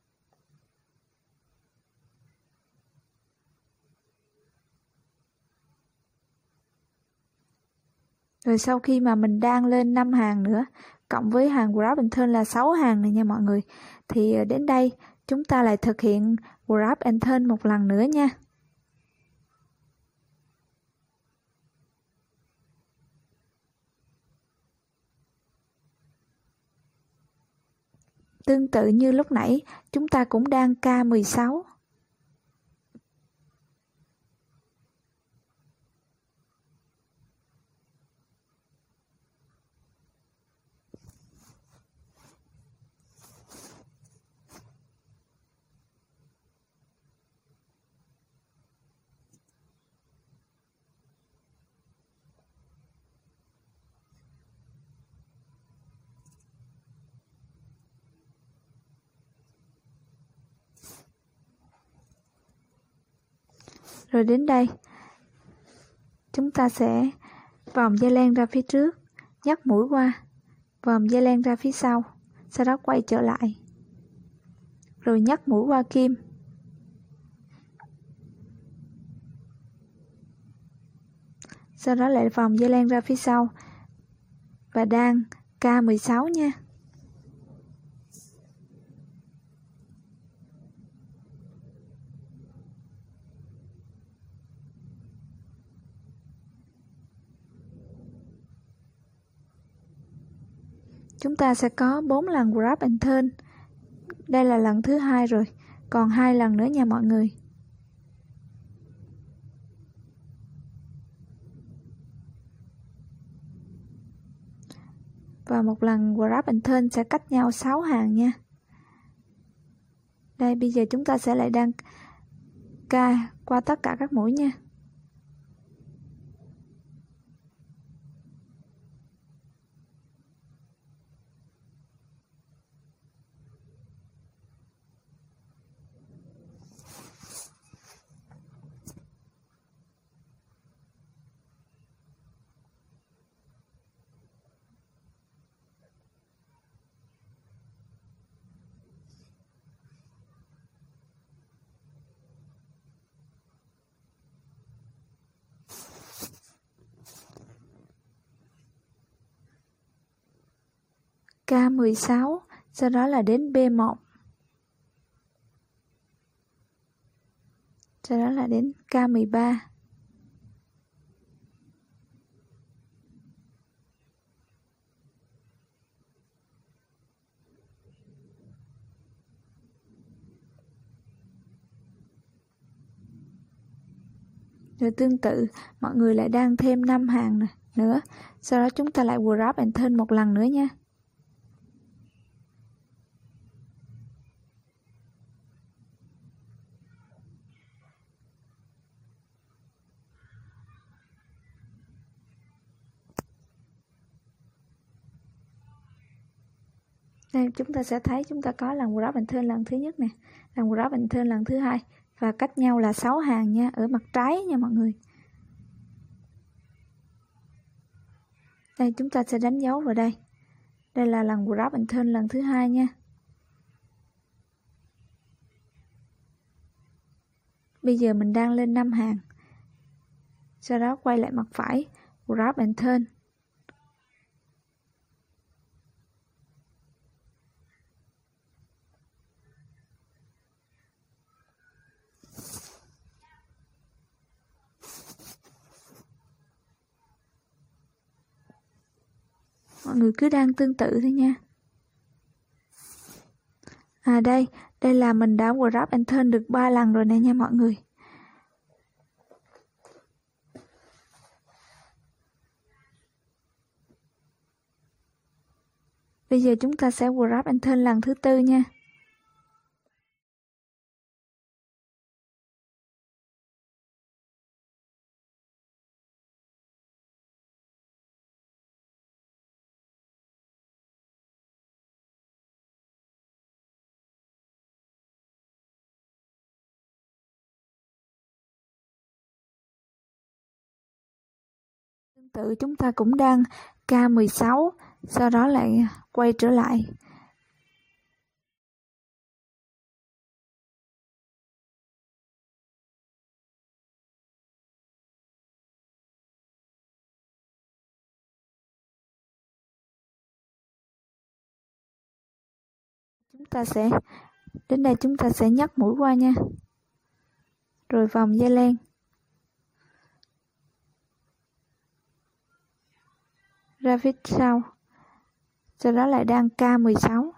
[SPEAKER 1] Rồi sau khi mà mình đan lên 5 hàng nữa, cộng với hàng grab and turn là 6 hàng này nha mọi người, thì đến đây chúng ta lại thực hiện grab and turn một lần nữa nha. Tương tự như lúc nãy, chúng ta cũng đan K16. Rồi đến đây, chúng ta sẽ vòng dây len ra phía trước, nhấc mũi qua, vòng dây len ra phía sau, sau đó quay trở lại, rồi nhấc mũi qua kim. Sau đó lại vòng dây len ra phía sau và đan K16 nha. Chúng ta sẽ có 4 lần grab and turn. Đây là lần thứ 2 rồi, còn 2 lần nữa nha mọi người. Và một lần grab and turn sẽ cách nhau 6 hàng nha. Đây, bây giờ chúng ta sẽ lại đan K qua tất cả các mũi nha. K16, sau đó là đến B1. Sau đó là đến K13. Rồi tương tự, mọi người lại đan thêm 5 hàng nè. nữa. Sau đó chúng ta lại grab and turn một lần nữa nha. Đây chúng ta sẽ thấy chúng ta có lần grab and turn lần thứ nhất nè, lần grab and turn lần thứ hai, và cách nhau là 6 hàng nha, ở mặt trái nha mọi người. Đây chúng ta sẽ đánh dấu vào đây. Đây là lần grab and turn lần thứ hai nha. Bây giờ mình đang lên 5 hàng. Sau đó quay lại mặt phải, grab and turn. Mọi người cứ đang tương tự thôi nha. Đây là mình đã grab and turn được 3 lần rồi nè nha mọi người. Bây giờ chúng ta sẽ grab and turn lần thứ tư nha. Tương tự chúng ta cũng đang K16, sau đó lại quay trở lại. Chúng ta sẽ đến đây, chúng ta sẽ nhấc mũi qua nha. Rồi vòng dây len. Ra phía sau. Sau đó lại đang K16.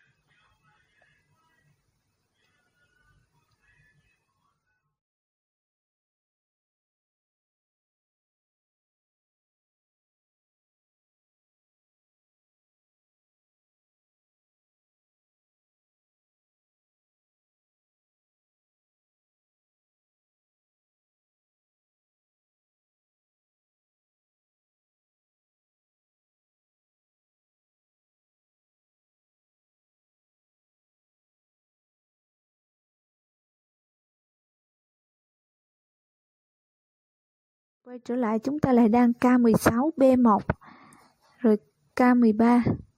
[SPEAKER 1] Quay trở lại chúng ta lại đang K16 B1 rồi K13.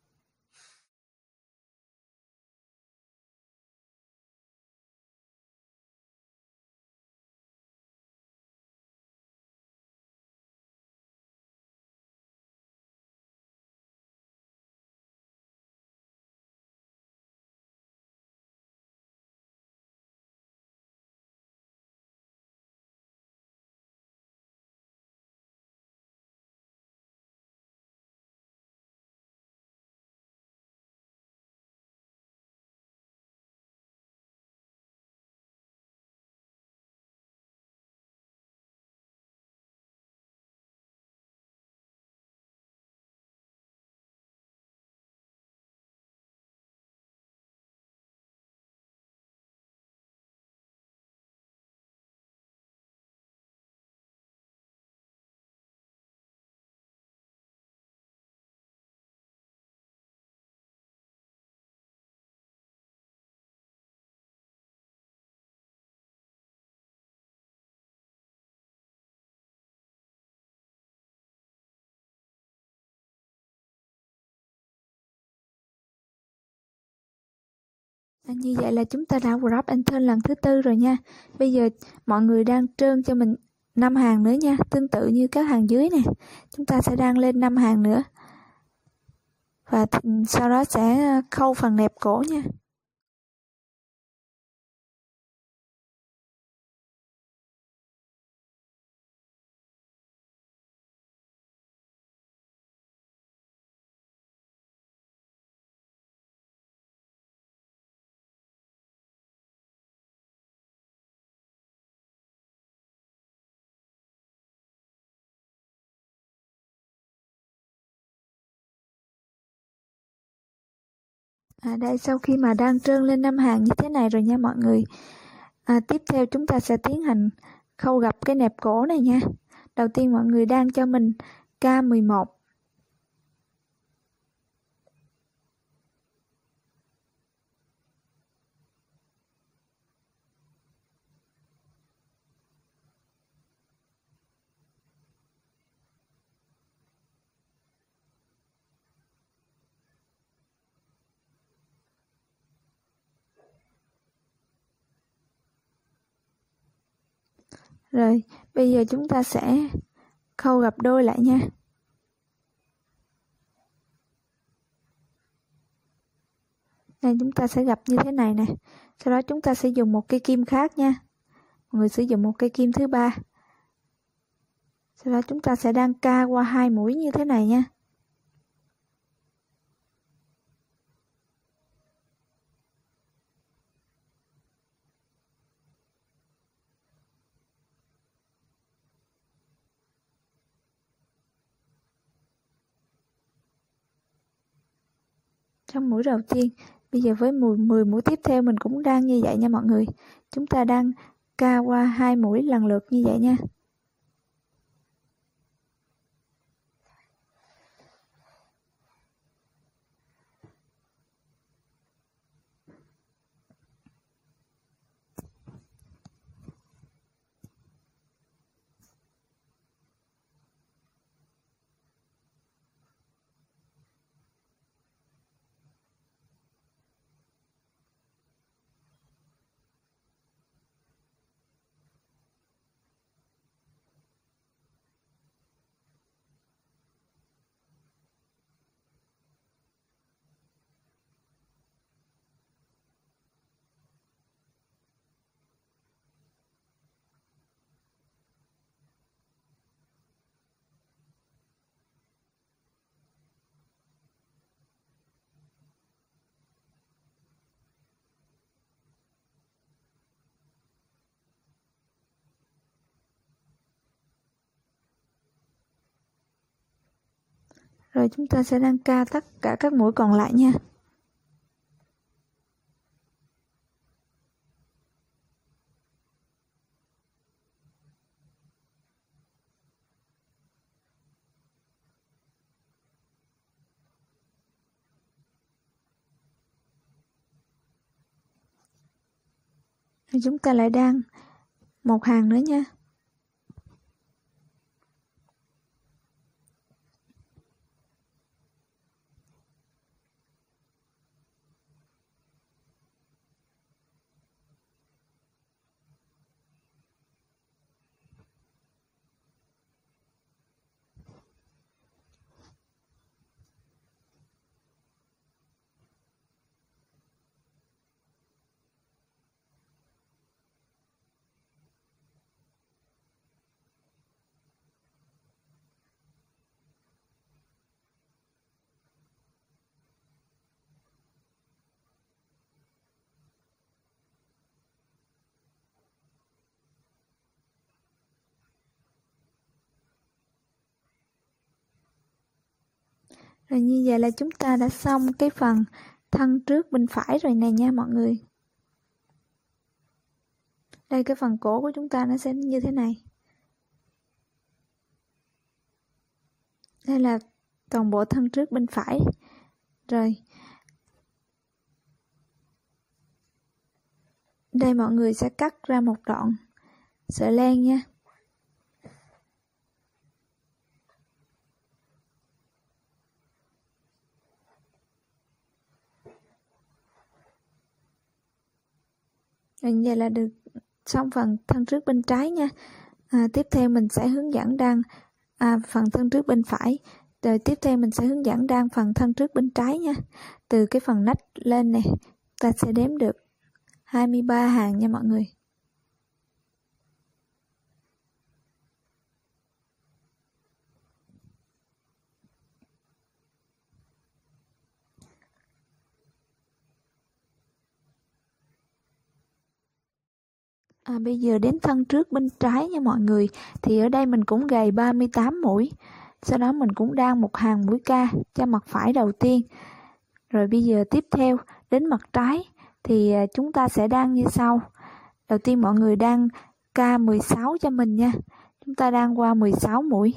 [SPEAKER 1] Như vậy là chúng ta đã grab and turn lần thứ tư rồi nha. Bây giờ mọi người đang trơn cho mình 5 hàng nữa nha, tương tự như các hàng dưới nè. Chúng ta sẽ đang lên 5 hàng nữa. Và sau đó sẽ khâu phần nẹp cổ nha. Đây sau khi mà đan trơn lên 5 hàng như thế này rồi nha mọi người. Tiếp theo chúng ta sẽ tiến hành khâu gập cái nẹp cổ này nha. Đầu tiên mọi người đan cho mình K11. Rồi, bây giờ chúng ta sẽ khâu gập đôi lại nha. Đây chúng ta sẽ gập như thế này nè. Sau đó chúng ta sẽ dùng một cây kim khác nha. Mọi người sử dụng một cây kim thứ ba. Sau đó chúng ta sẽ đan ca qua 2 mũi như thế này nha. Trong mũi đầu tiên, bây giờ với 10 mũi tiếp theo mình cũng đan như vậy nha mọi người. Chúng ta đan ca qua 2 mũi lần lượt như vậy nha. Rồi chúng ta sẽ đan ca tất cả các mũi còn lại nha. Rồi chúng ta lại đan một hàng nữa nha. Rồi như vậy là chúng ta đã xong cái phần thân trước bên phải rồi nè nha mọi người. Đây cái phần cổ của chúng ta nó sẽ như thế này. Đây là toàn bộ thân trước bên phải. Rồi. Đây mọi người sẽ cắt ra một đoạn sợi len nha. Rồi như vậy là được xong phần thân trước bên trái nha. Tiếp theo mình sẽ hướng dẫn đan phần thân trước bên phải. Rồi tiếp theo mình sẽ hướng dẫn đan phần thân trước bên trái nha. Từ cái phần nách lên này, ta sẽ đếm được 23 hàng nha mọi người. Bây giờ đến thân trước bên trái nha mọi người. Thì ở đây mình cũng gầy 38 mũi. Sau đó mình cũng đan một hàng mũi ca cho mặt phải đầu tiên. Rồi bây giờ tiếp theo đến mặt trái thì chúng ta sẽ đan như sau. Đầu tiên mọi người đan K16 cho mình nha. Chúng ta đan qua 16 mũi.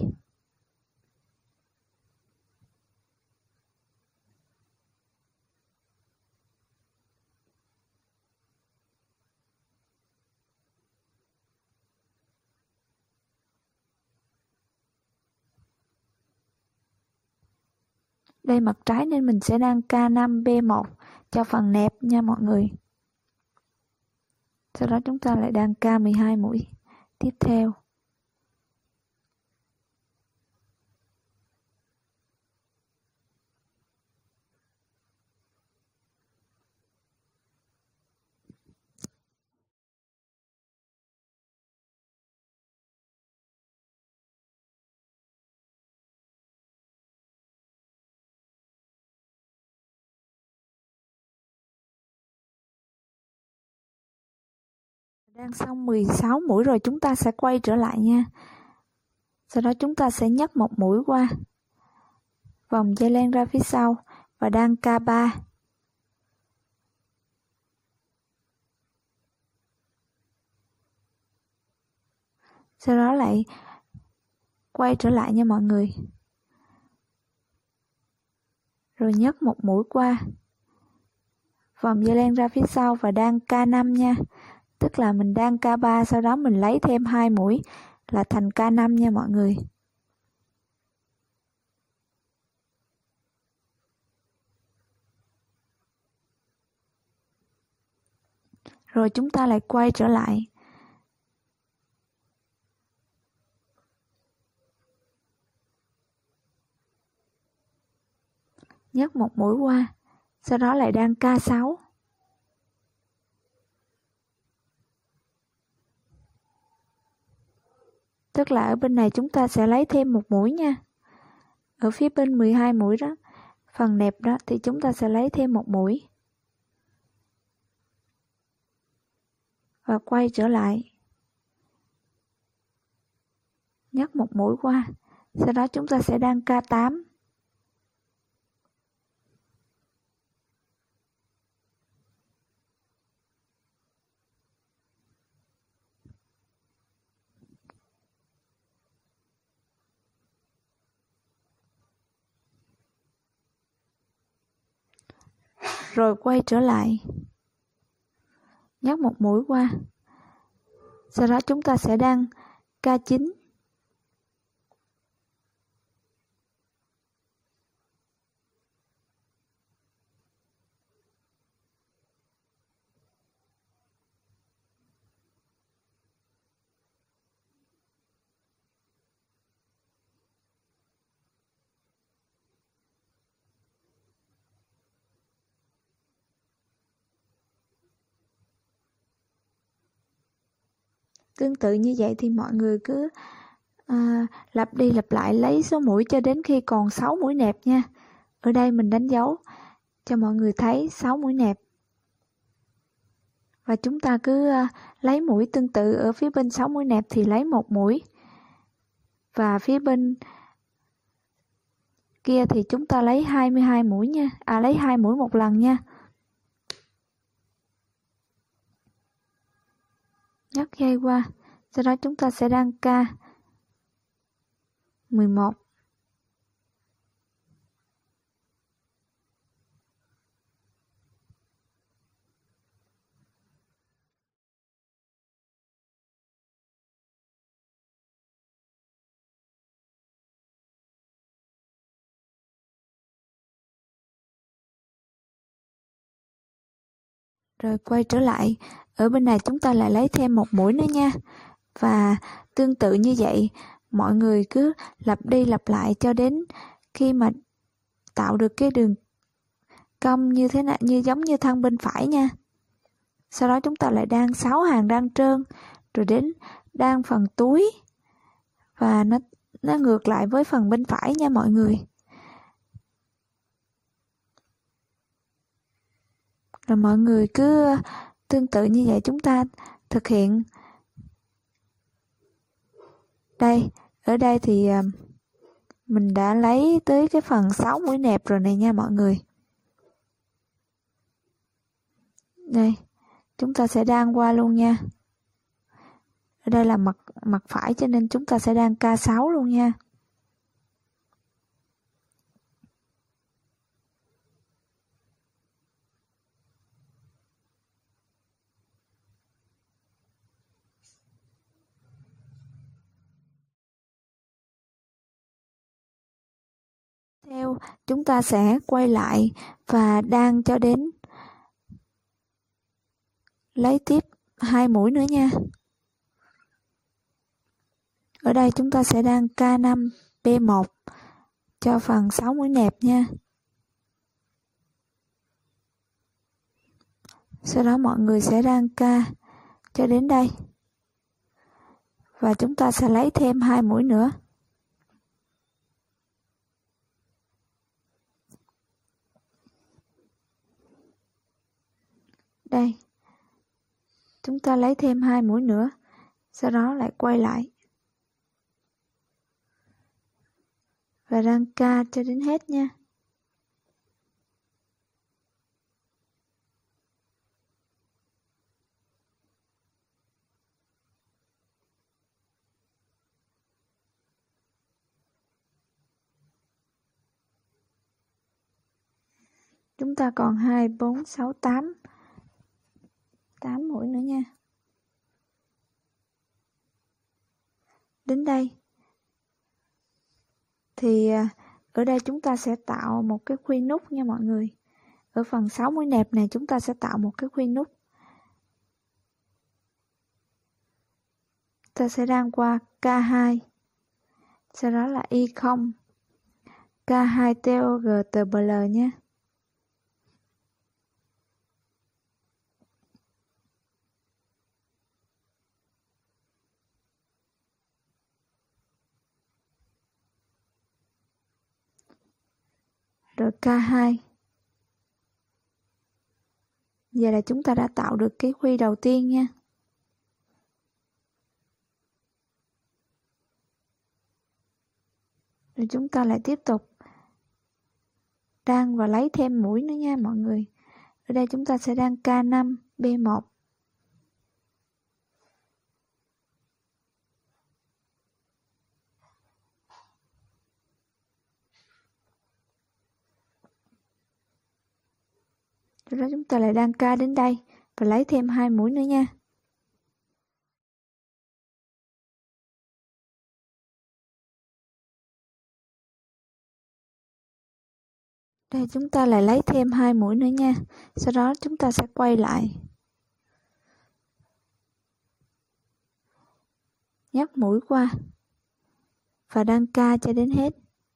[SPEAKER 1] Đây mặt trái nên mình sẽ đan K5B1 cho phần nẹp nha mọi người. Sau đó chúng ta lại đan K12 mũi tiếp theo. Đan xong 16 mũi rồi chúng ta sẽ quay trở lại nha. Sau đó chúng ta sẽ nhấc một mũi qua, vòng dây len ra phía sau và đan K3. Sau đó lại quay trở lại nha mọi người. Rồi nhấc một mũi qua, vòng dây len ra phía sau và đan K5 nha. Tức là mình đan K3, sau đó mình lấy thêm 2 mũi là thành K5 nha mọi người. Rồi chúng ta lại quay trở lại. Nhấc một mũi qua, sau đó lại đan K6. Tức là ở bên này chúng ta sẽ lấy thêm một mũi nha. Ở phía bên 12 mũi đó, phần nẹp đó thì chúng ta sẽ lấy thêm một mũi. Và quay trở lại. Nhấc một mũi qua, sau đó chúng ta sẽ đan K8. Rồi quay trở lại. Nhấc một mũi qua. Sau đó chúng ta sẽ đan K9. Tương tự như vậy thì mọi người cứ lặp đi lặp lại lấy số mũi cho đến khi còn 6 mũi nẹp nha. Ở đây mình đánh dấu cho mọi người thấy 6 mũi nẹp. Và chúng ta cứ lấy mũi tương tự, ở phía bên 6 mũi nẹp thì lấy một mũi. Và phía bên kia thì chúng ta lấy 22 mũi nha. Lấy 2 mũi một lần nha. Nhấc dây qua, sau đó chúng ta sẽ đan K11. Rồi quay trở lại, ở bên này chúng ta lại lấy thêm một mũi nữa nha. Và tương tự như vậy, mọi người cứ lặp đi lặp lại cho đến khi mà tạo được cái đường cong như thế này, như giống như thân bên phải nha. Sau đó chúng ta lại đan 6 hàng đan trơn, rồi đến đan phần túi và nó ngược lại với phần bên phải nha mọi người. Rồi mọi người cứ tương tự như vậy chúng ta thực hiện. Đây, ở đây thì mình đã lấy tới cái phần 6 mũi nẹp rồi này nha mọi người. Đây, chúng ta sẽ đan qua luôn nha. Ở đây là mặt phải cho nên chúng ta sẽ đan K6 luôn nha. Theo chúng ta sẽ quay lại và đan cho đến lấy tiếp 2 mũi nữa nha. Ở đây chúng ta sẽ đan K5 B1 cho phần 6 mũi nẹp nha. Sau đó mọi người sẽ đan K cho đến đây. Và chúng ta sẽ lấy thêm 2 mũi nữa. Đây. Chúng ta lấy thêm 2 mũi nữa. Sau đó lại quay lại. Và đan K cho đến hết nha. Chúng ta còn 2, 4, 6, 8 mũi nữa nha. Đến đây thì ở đây chúng ta sẽ tạo một cái khuyên nút nha mọi người. Ở phần 6 mũi nẹp này chúng ta sẽ tạo một cái khuyên nút. Ta sẽ đan qua K2. Sau đó là Y0. K2 TOG TBL nhé. Rồi K2. Giờ là chúng ta đã tạo được cái khuy đầu tiên nha. Rồi chúng ta lại tiếp tục đan và lấy thêm mũi nữa nha mọi người. Ở đây chúng ta sẽ đan K5 B1. Rồi đó chúng ta lại đan K đến đây và lấy thêm 2 mũi nữa nha. Đây chúng ta lại lấy thêm 2 mũi nữa nha. Sau đó chúng ta sẽ quay lại. Nhắc mũi qua. Và đan K cho đến hết.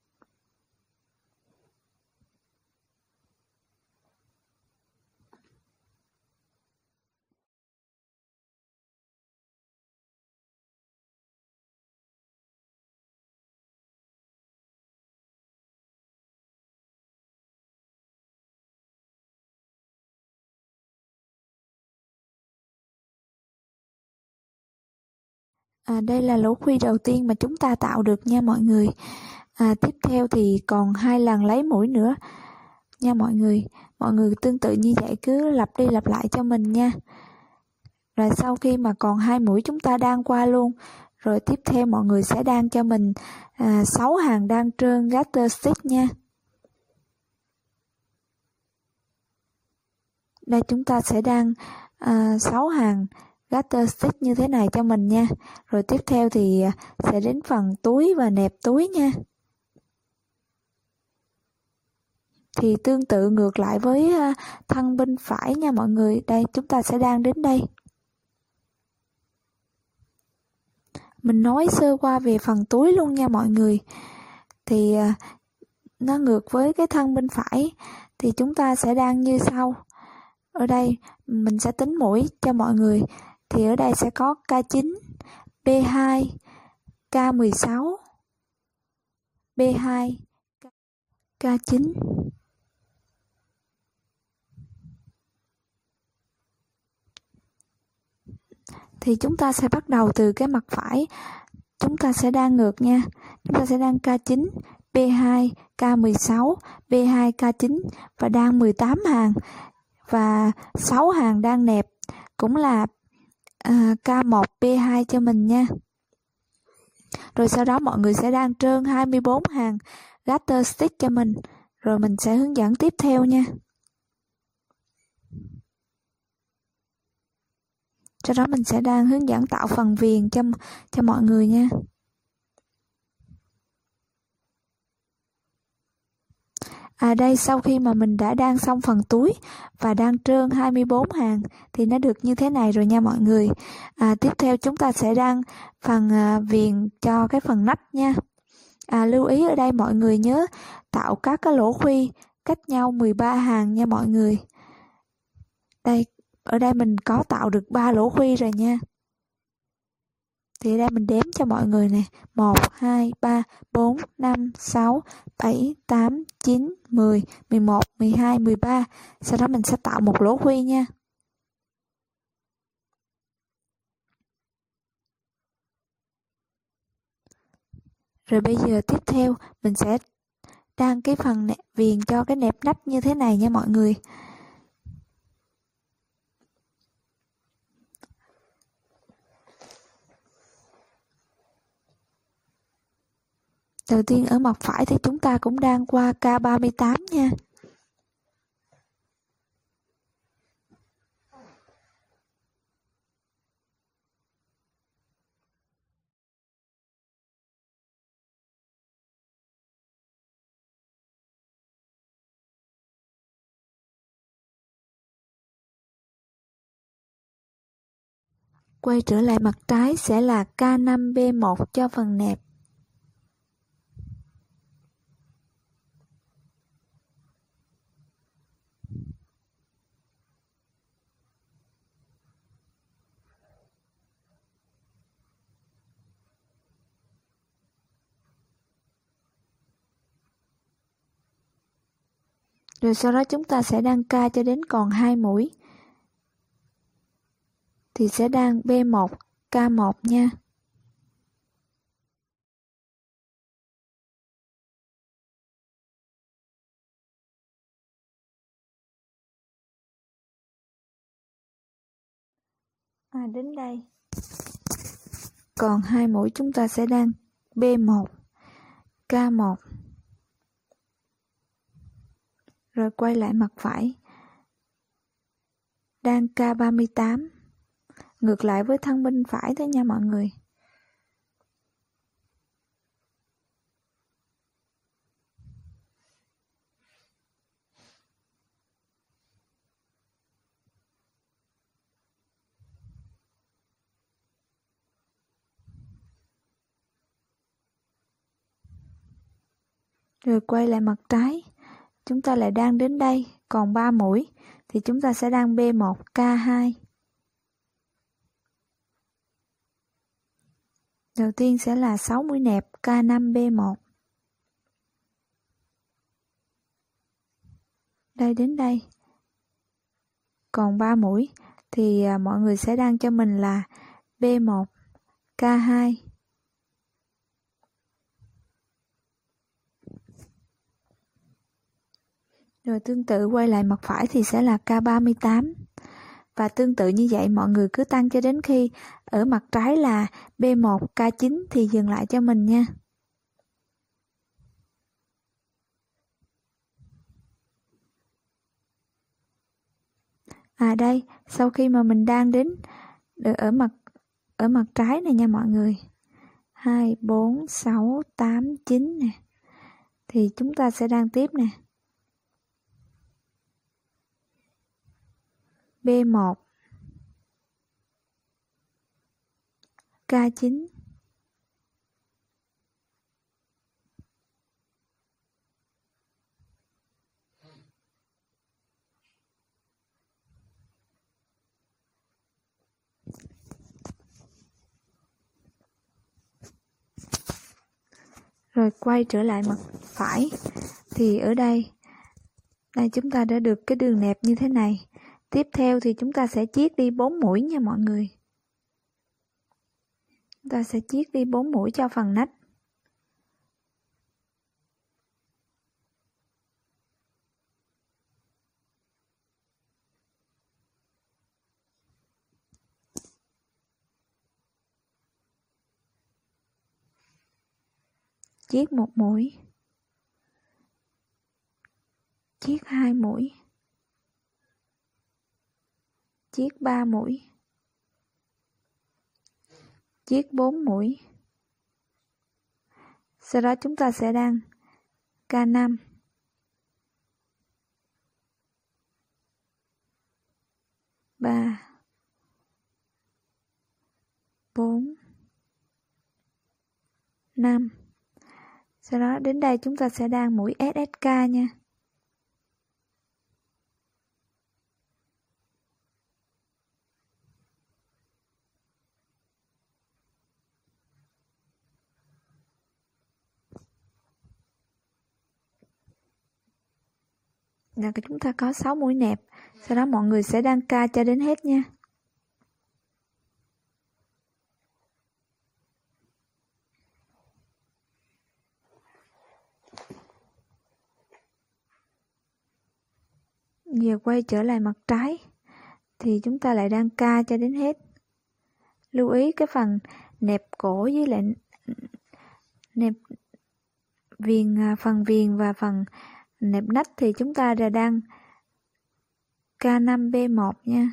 [SPEAKER 1] Đây là lỗ khuy đầu tiên mà chúng ta tạo được nha mọi người. Tiếp theo thì còn 2 lần lấy mũi nữa nha mọi người. Mọi người tương tự như vậy cứ lặp đi lặp lại cho mình nha. Rồi sau khi mà còn 2 mũi chúng ta đan qua luôn. Rồi tiếp theo mọi người sẽ đan cho mình 6 hàng đan trơn garter stitch nha. Đây chúng ta sẽ đan 6 hàng garter stitch như thế này cho mình nha. Rồi tiếp theo thì sẽ đến phần túi và nẹp túi nha. Thì tương tự ngược lại với thân bên phải nha mọi người. Đây chúng ta sẽ đan đến đây. Mình nói sơ qua về phần túi luôn nha mọi người. Thì nó ngược với cái thân bên phải. Thì chúng ta sẽ đan như sau. Ở đây mình sẽ tính mũi cho mọi người. Thì ở đây sẽ có K9, B2, K16, B2, K9. Thì chúng ta sẽ bắt đầu từ cái mặt phải. Chúng ta sẽ đan ngược nha. Chúng ta sẽ đan K9, B2, K16, B2, K9 và đan 18 hàng. và 6 hàng đang nẹp cũng là K1 B2 cho mình nha. Rồi sau đó mọi người sẽ đan trơn 24 hàng garter stitch cho mình, rồi mình sẽ hướng dẫn tiếp theo nha. Sau đó mình sẽ đang hướng dẫn tạo phần viền cho mọi người nha. Đây sau khi mà mình đã đan xong phần túi và đan trơn 24 hàng thì nó được như thế này rồi nha mọi người. Tiếp theo chúng ta sẽ đan phần viền cho cái phần nách nha. Lưu ý ở đây mọi người nhớ tạo các cái lỗ khuy cách nhau 13 hàng nha mọi người. Đây, ở đây mình có tạo được 3 lỗ khuy rồi nha. Thì ở đây mình đếm cho mọi người nè, 1, 2, 3, 4, 5, 6, 7, 8, 9, 10, 11, 12, 13. Sau đó mình sẽ tạo một lỗ khuy nha. Rồi bây giờ tiếp theo mình sẽ đan cái phần viền cho cái nẹp nách như thế này nha mọi người. Đầu tiên ở mặt phải thì chúng ta cũng đan qua K38 nha. Quay trở lại mặt trái sẽ là K5B1 cho phần nẹp. Rồi sau đó chúng ta sẽ đan K cho đến còn 2 mũi. Thì sẽ đan B1, K1 nha. Đến đây. Còn 2 mũi chúng ta sẽ đan B1, K1. Rồi quay lại mặt phải. Đan K38. Ngược lại với thân bên phải thôi nha mọi người. Rồi quay lại mặt trái. Chúng ta lại đan đến đây, còn 3 mũi thì chúng ta sẽ đan B1, K2. Đầu tiên sẽ là 6 mũi nẹp K5B1. Đây đến đây. Còn 3 mũi thì mọi người sẽ đan cho mình là B1, K2. Rồi tương tự quay lại mặt phải thì sẽ là K38. Và tương tự như vậy mọi người cứ tăng cho đến khi ở mặt trái là B1, K9 thì dừng lại cho mình nha. Đây, sau khi mà mình đan đến ở mặt trái này nha mọi người. 2, 4, 6, 8, 9 nè. Thì chúng ta sẽ đan tiếp nè. B1, K9. Rồi quay trở lại mặt phải thì ở đây chúng ta đã được cái đường nẹp như thế này. Tiếp theo thì chúng ta sẽ chiết đi 4 mũi nha mọi người. Chúng ta sẽ chiết đi 4 mũi cho phần nách.
[SPEAKER 2] chiết 1 mũi, chiết 2 mũi, chiết 3 mũi, chiết 4 mũi. Sau đó chúng ta sẽ đan K5, 3, 4, 5. Sau đó đến đây chúng ta sẽ đan mũi SSK nha. Là chúng ta có 6 mũi nẹp. Sau đó mọi người sẽ đan K cho đến hết nha. Giờ quay trở lại mặt trái thì chúng ta lại đan K cho đến hết. Lưu ý cái phần nẹp cổ với lại nẹp viền, phần viền và phần nẹp nách thì chúng ta đã đan K5B1 nha.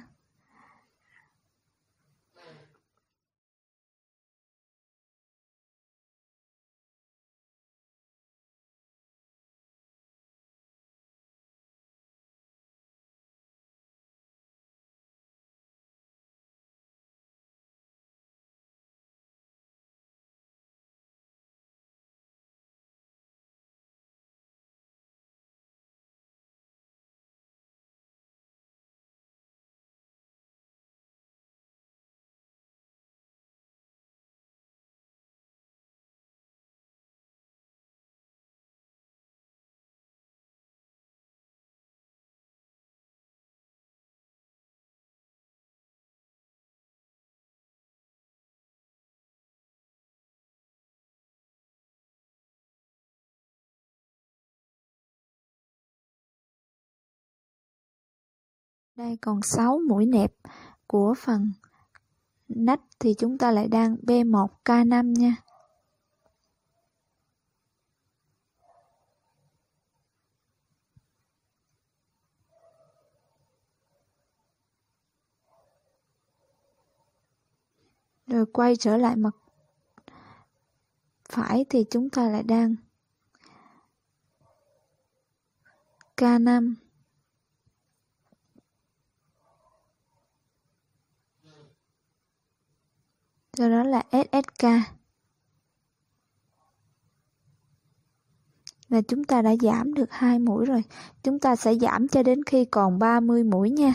[SPEAKER 2] Đây còn 6 mũi nẹp của phần nách thì chúng ta lại đan B1 K5 nha. Rồi quay trở lại mặt phải thì chúng ta lại đan K5. Sau đó là SSK. Là chúng ta đã giảm được 2 mũi rồi. Chúng ta sẽ giảm cho đến khi còn 30 mũi nha.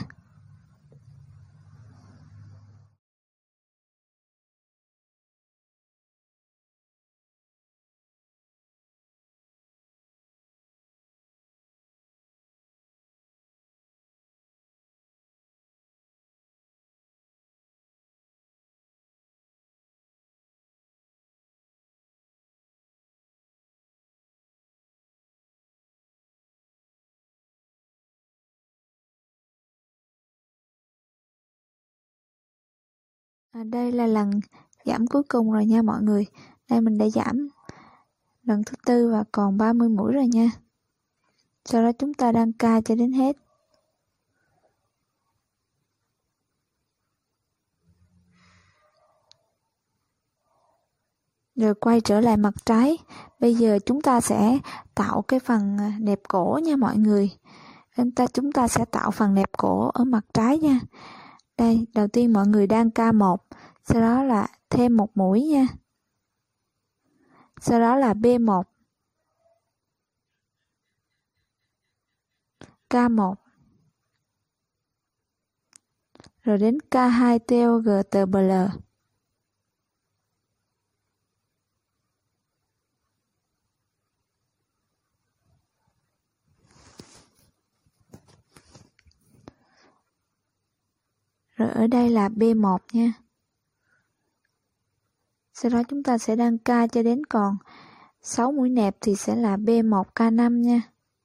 [SPEAKER 2] Đây là lần giảm cuối cùng rồi nha mọi người. Đây mình đã giảm lần thứ 4 và còn 30 mũi rồi nha. Sau đó chúng ta đan K cho đến hết. Rồi quay trở lại mặt trái. Bây giờ chúng ta sẽ tạo cái phần nẹp cổ nha mọi người. Chúng ta sẽ tạo phần nẹp cổ ở mặt trái nha. Đây, đầu tiên mọi người đan K1, sau đó là thêm 1 mũi nha. Sau đó là B1, K1, rồi đến K2 TOGTBL. Rồi ở đây là B1 nha. Sau đó chúng ta sẽ đan K cho đến còn 6 mũi nẹp thì sẽ là B1 K5 nha.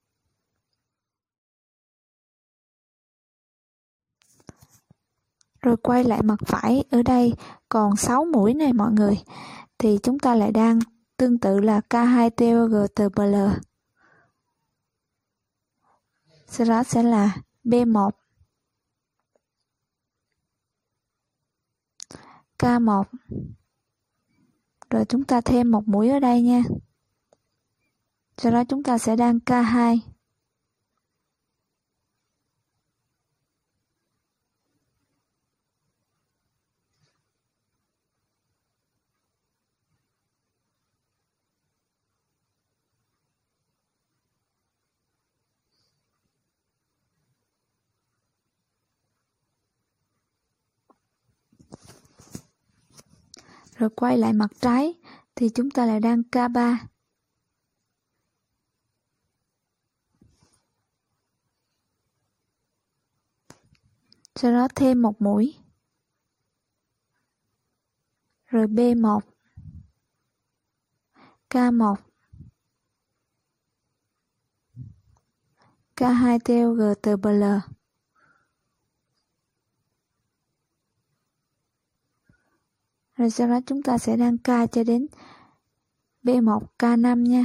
[SPEAKER 2] Rồi quay lại mặt phải, ở đây còn 6 mũi này mọi người. Thì chúng ta lại đan
[SPEAKER 1] tương tự là K2TOGTBL. Sau đó sẽ là B1, K1. Rồi chúng ta thêm một mũi ở đây nha. Sau đó chúng ta sẽ đan K2. Rồi quay lại mặt trái thì chúng ta lại đan K3. Sau đó thêm một mũi. Rồi B1, K1, K2TOGTBL. Rồi sau đó chúng ta sẽ đan K cho đến B1 K5 nha.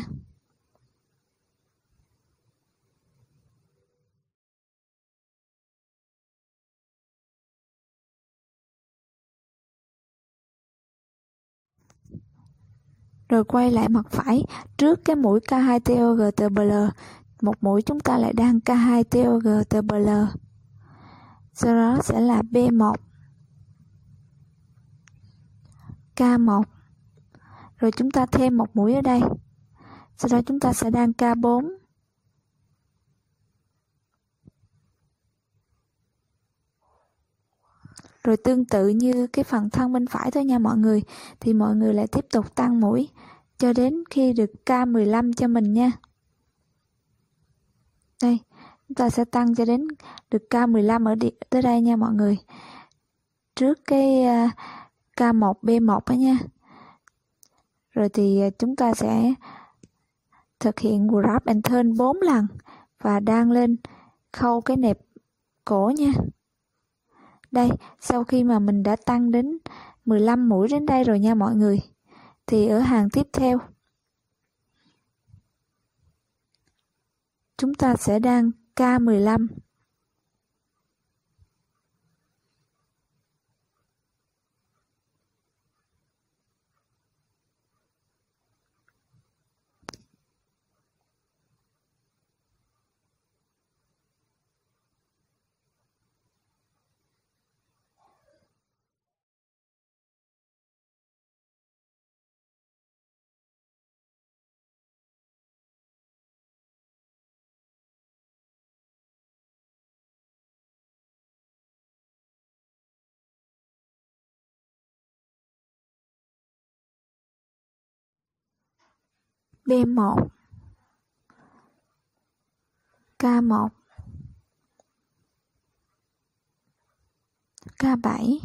[SPEAKER 1] Rồi quay lại mặt phải, trước cái mũi K2TOGTBL, một mũi chúng ta lại đan K2TOGTBL. Sau đó sẽ là B1, K1. Rồi chúng ta thêm một mũi ở đây. Sau đó chúng ta sẽ đan K4. Rồi tương tự như cái phần thân bên phải thôi nha mọi người, thì mọi người lại tiếp tục tăng mũi cho đến khi được K15 cho mình nha. Đây, chúng ta sẽ tăng cho đến được K15 ở tới đây nha mọi người. Trước cái K1 B1 đó nha. Rồi thì chúng ta sẽ thực hiện wrap and turn 4 lần và đan lên khâu cái nẹp cổ nha. Đây, sau khi mà mình đã tăng đến 15 mũi đến đây rồi nha mọi người, thì ở hàng tiếp theo chúng ta sẽ đan K15. B1, K1, K7,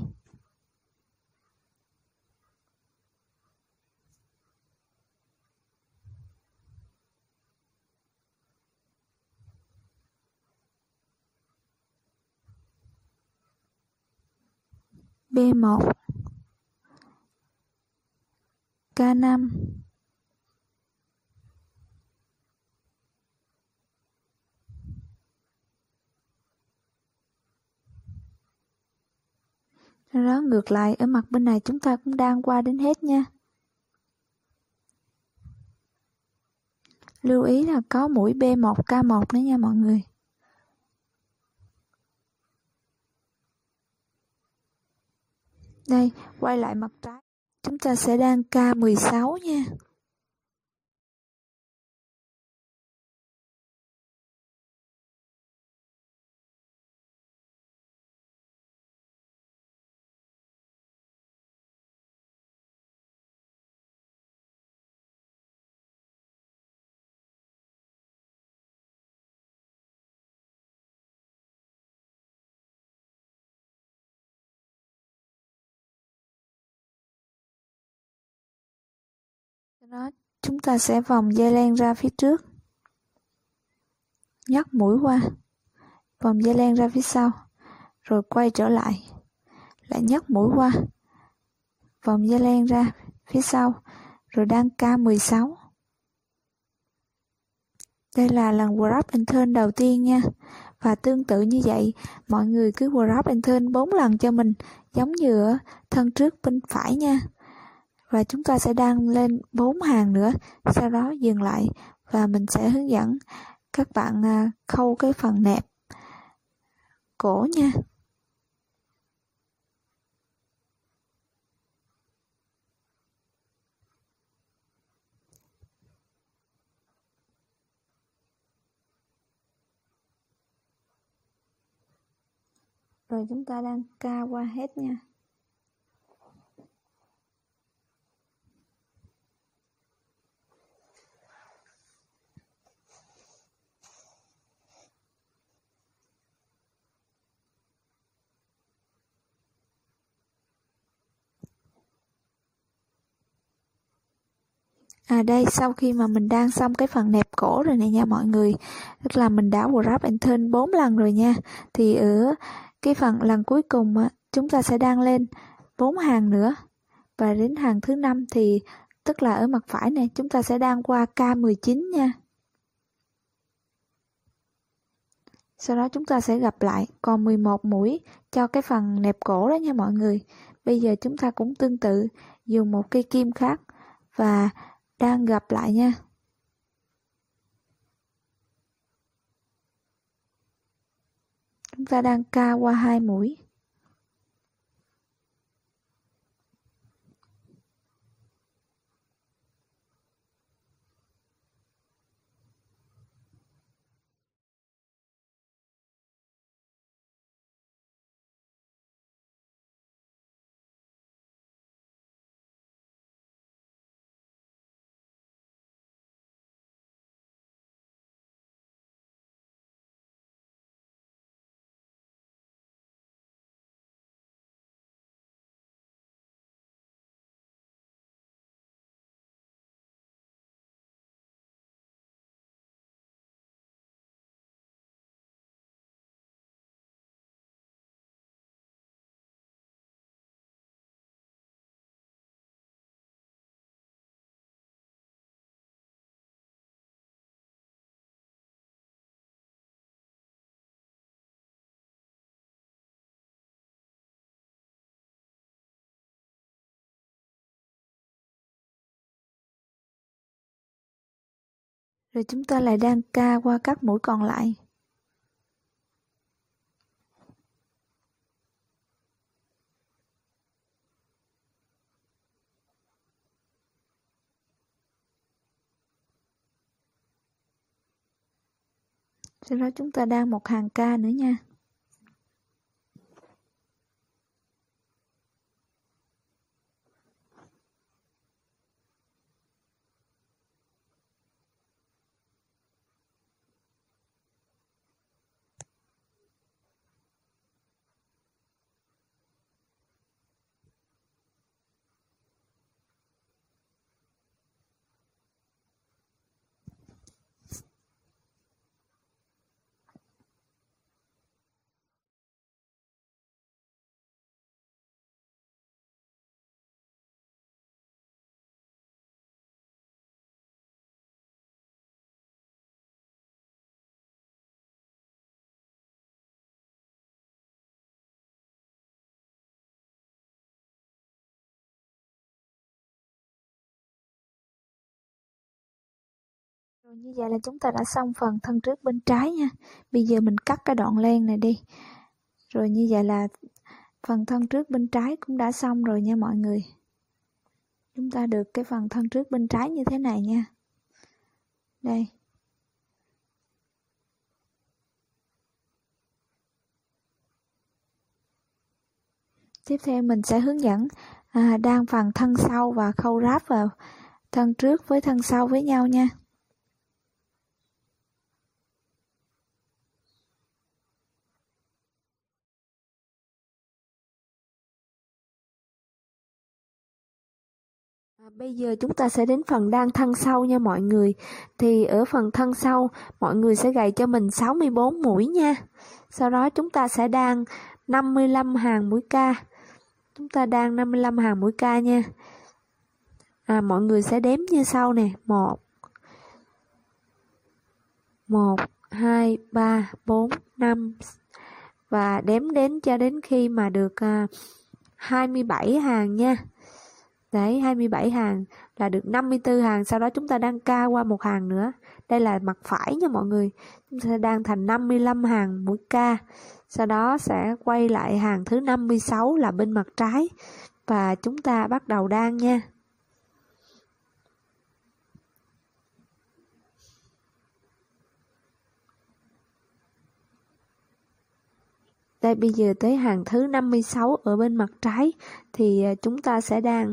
[SPEAKER 1] B1, K5, sau đó ngược lại ở mặt bên này chúng ta cũng đan qua đến hết nha. Lưu ý là có mũi B1 K1 nữa nha mọi người. Đây, quay lại mặt trái, chúng ta sẽ đan K16 nha. Sau đó chúng ta sẽ vòng dây len ra phía trước, nhấc mũi qua, vòng dây len ra phía sau, rồi quay trở lại nhấc mũi qua, vòng dây len ra phía sau,
[SPEAKER 2] rồi đan ca 16. Đây là lần wrap and turn đầu tiên nha. Và tương tự như vậy, mọi người cứ wrap and turn 4 lần cho mình, giống như ở thân trước bên phải nha. Và chúng ta sẽ đan lên 4 hàng nữa, sau đó dừng lại và mình sẽ hướng dẫn các bạn khâu cái phần nẹp cổ nha. Rồi chúng ta đan ca qua hết nha. Đây, sau khi mà mình đan xong cái phần nẹp cổ rồi này nha mọi người, tức là mình đã wrap and turn 4 lần rồi nha. Thì ở cái phần lần cuối cùng chúng ta sẽ đan lên 4 hàng nữa. Và đến hàng thứ 5 thì tức là ở mặt phải này, chúng ta sẽ đan qua K19 nha. Sau đó chúng ta sẽ gặp lại, còn 11 mũi cho cái phần nẹp cổ đó nha mọi người. Bây giờ chúng ta cũng tương tự, dùng một cây kim khác và đan gặp lại nha. Chúng ta đan ca qua 2 mũi. Rồi chúng ta lại đan ca qua các mũi còn lại. Sau đó chúng ta đan một hàng ca nữa nha. Rồi như vậy là chúng ta đã xong phần thân trước bên trái nha. Bây giờ mình cắt cái đoạn len này đi. Rồi như vậy là phần thân trước bên trái cũng đã xong rồi nha mọi người. Chúng ta được cái phần thân trước bên trái như thế này nha. Đây. Tiếp theo mình sẽ hướng dẫn đan phần thân sau và khâu ráp vào thân trước với thân sau với nhau nha. Bây giờ chúng ta sẽ đến phần đan thân sau nha mọi người. Thì ở phần thân sau mọi người sẽ gầy cho mình 64 mũi nha. Sau đó chúng ta sẽ đan 55 hàng mũi ca. Chúng ta đan 55 hàng mũi ca nha.
[SPEAKER 1] Mọi người sẽ đếm như sau nè. 1, 2, 3, 4, 5 và đếm đến cho đến khi mà được 27 hàng nha. Đấy, 27 hàng là được 54 hàng, sau đó chúng ta đăng ca qua một hàng nữa. Đây là mặt phải nha mọi người. Chúng ta đăng thành 55 hàng mũi ca. Sau đó sẽ quay lại hàng thứ 56 là bên mặt trái và chúng ta bắt đầu đan nha. Đây, bây giờ tới hàng thứ 56 ở bên mặt trái thì chúng ta sẽ đan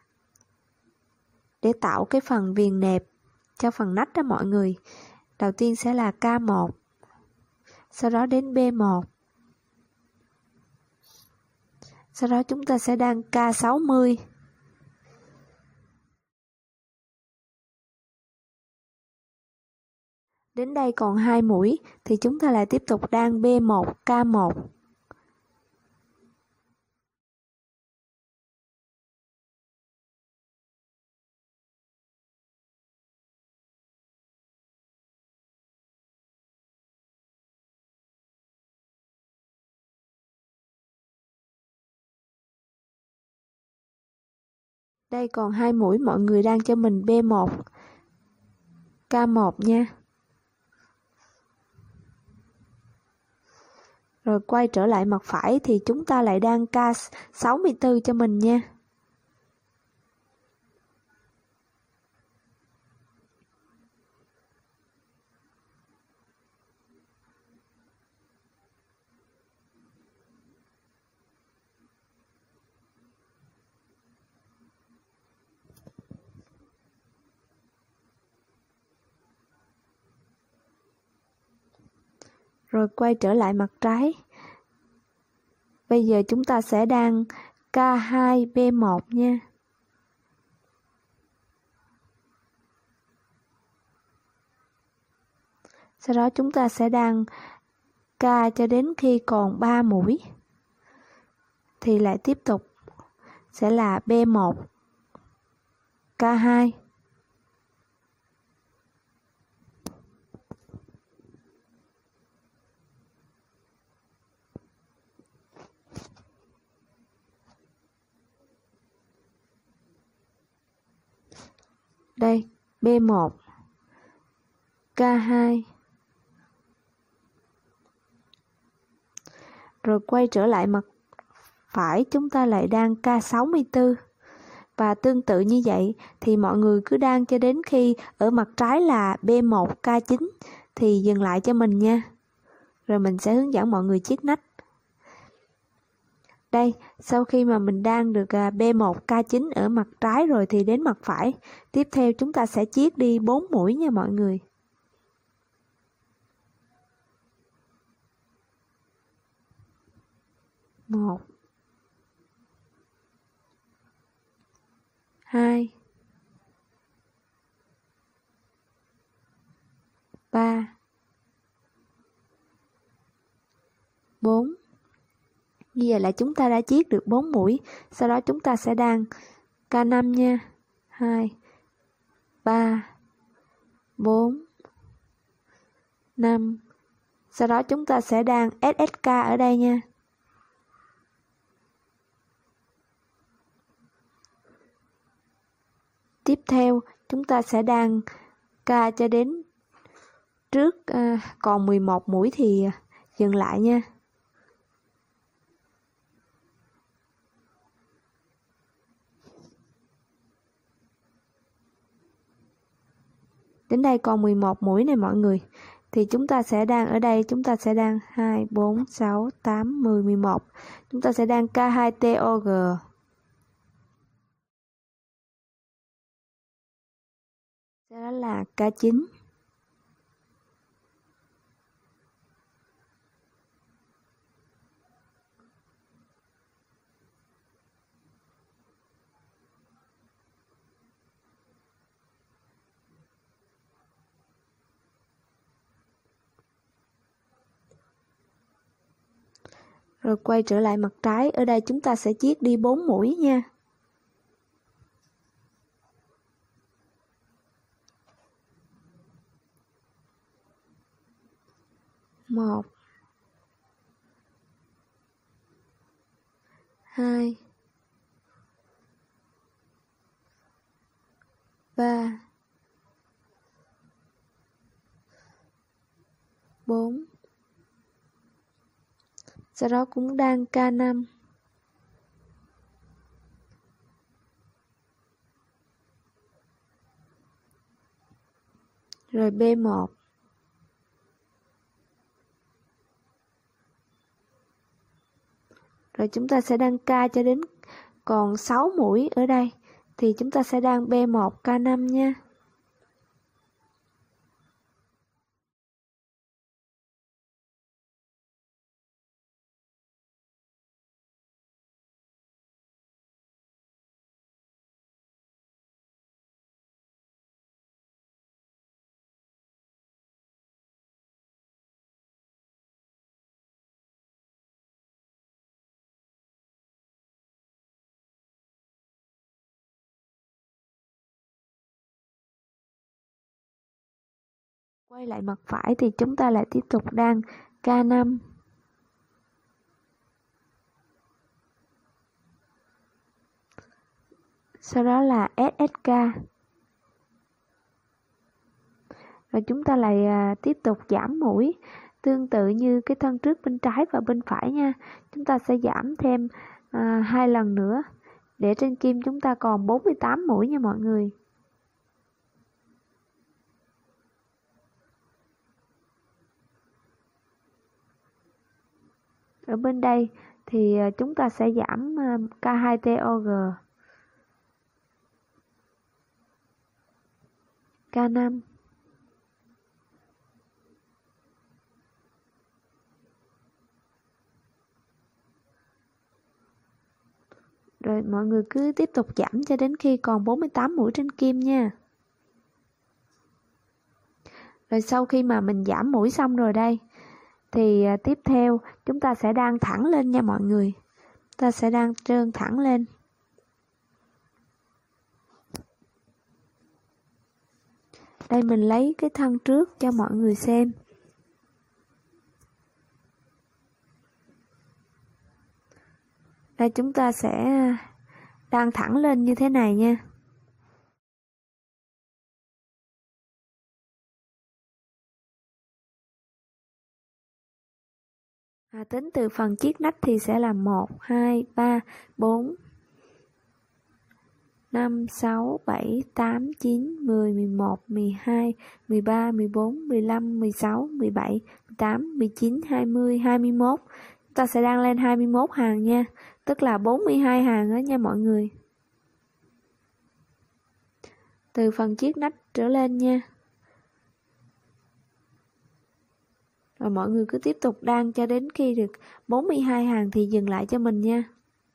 [SPEAKER 1] để tạo cái phần viền nẹp cho phần nách đó mọi người. Đầu tiên sẽ là K1, sau đó đến B1, sau đó chúng ta sẽ đan K60, đến đây còn 2 mũi thì chúng ta lại tiếp tục đan B1, K1. Đây còn 2 mũi, mọi người đan cho mình B1, K1 nha. Rồi quay trở lại mặt phải thì chúng ta lại đan K64 cho mình nha. Rồi quay trở lại mặt trái. Bây giờ chúng ta sẽ đan K2B1 nha. Sau đó chúng ta sẽ đan K cho đến khi còn 3 mũi. Thì lại tiếp tục sẽ là B1, K2. Đây, B1, K2. Rồi quay trở lại mặt phải, chúng ta lại đan K64. Và tương tự như vậy thì mọi người cứ đan cho đến khi ở mặt trái là B1, K9 thì dừng lại cho mình nha. Rồi mình sẽ hướng dẫn mọi người chiết nách. Đây, sau khi mà mình đan được B1, K9 ở mặt trái rồi thì đến mặt phải. Tiếp theo chúng ta sẽ chiết đi 4 mũi nha mọi người. 1, 2, 3, 4. Như vậy là chúng ta đã chiết được 4 mũi. Sau đó chúng ta sẽ đan K5 nha. 2, 3, 4, 5. Sau đó chúng ta sẽ đan SSK ở đây nha. Tiếp theo chúng ta sẽ đan K cho đến trước còn 11 mũi thì dừng lại nha. Đến đây còn 11 mũi này mọi người. Thì chúng ta sẽ đan ở đây, chúng ta sẽ đan 2, 4, 6, 8, 10, 11. Chúng ta sẽ đan K2TOG. Sau đó là K9. Rồi quay trở lại mặt trái, ở đây chúng ta sẽ chiết đi 4 mũi nha. 1 2 3 4. Sau đó cũng đan K5. Rồi B1. Rồi chúng ta sẽ đan K cho đến còn 6 mũi ở đây. Thì chúng ta sẽ đan B1 K5 nha. Quay lại mặt phải thì chúng ta lại tiếp tục đan K5. Sau đó là SSK. Rồi chúng ta lại tiếp tục giảm mũi. Tương tự như cái thân trước bên trái và bên phải nha. Chúng ta sẽ giảm thêm 2 lần nữa. Để trên kim chúng ta còn 48 mũi nha mọi người. Ở bên đây thì chúng ta sẽ giảm K2TOG. K5. Rồi mọi người cứ tiếp tục giảm cho đến khi còn 48 mũi trên kim nha. Rồi sau khi mà mình giảm mũi xong rồi đây, thì tiếp theo chúng ta sẽ đan thẳng lên nha mọi người. Ta sẽ đan trơn thẳng lên. Đây mình lấy cái thân trước cho mọi người xem. Đây chúng ta sẽ đan thẳng lên như thế này nha. Tính từ phần chiết nách thì sẽ là 1, 2, 3, 4, 5, 6, 7, 8, 9, 10, 11, 12, 13, 14, 15, 16, 17, 18, 19, 20, 21. Chúng ta sẽ đan lên 21 hàng nha. Tức là 42 hàng đó nha mọi người. Từ phần chiết nách trở lên nha. Rồi mọi người cứ tiếp tục đan cho đến khi được 42 hàng thì dừng lại cho mình nha.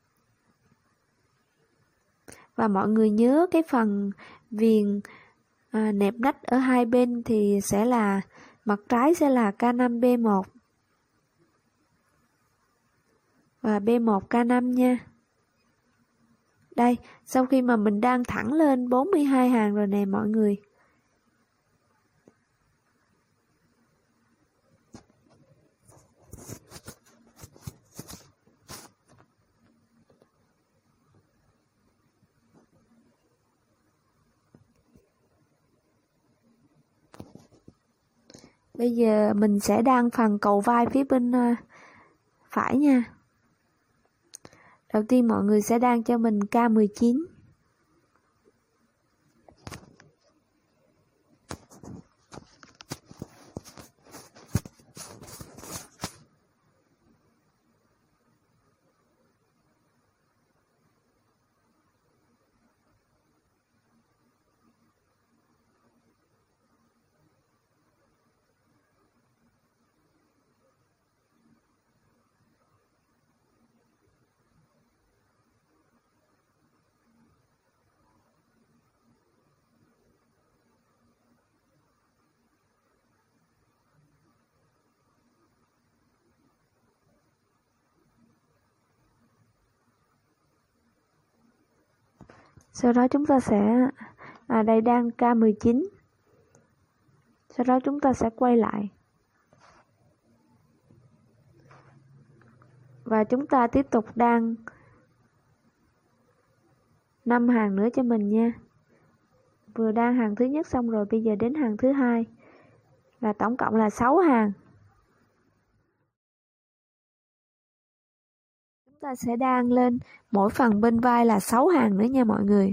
[SPEAKER 1] Và mọi người nhớ cái phần viền nẹp nách ở hai bên thì sẽ là mặt trái sẽ là K5B1 và B1 K5 nha. Đây, sau khi mà mình đan thẳng lên 42 hàng rồi nè mọi người. Bây giờ mình sẽ đan phần cầu vai phía bên phải nha. Đầu tiên mọi người sẽ đan cho mình K19. Sau đó chúng ta sẽ đây đan K19. Sau đó chúng ta sẽ quay lại. Và chúng ta tiếp tục đan 5 hàng nữa cho mình nha. Vừa đan hàng thứ nhất xong rồi, bây giờ đến hàng thứ hai là tổng cộng là 6 hàng. Chúng ta sẽ đan lên mỗi phần bên vai là 6 hàng nữa nha mọi người.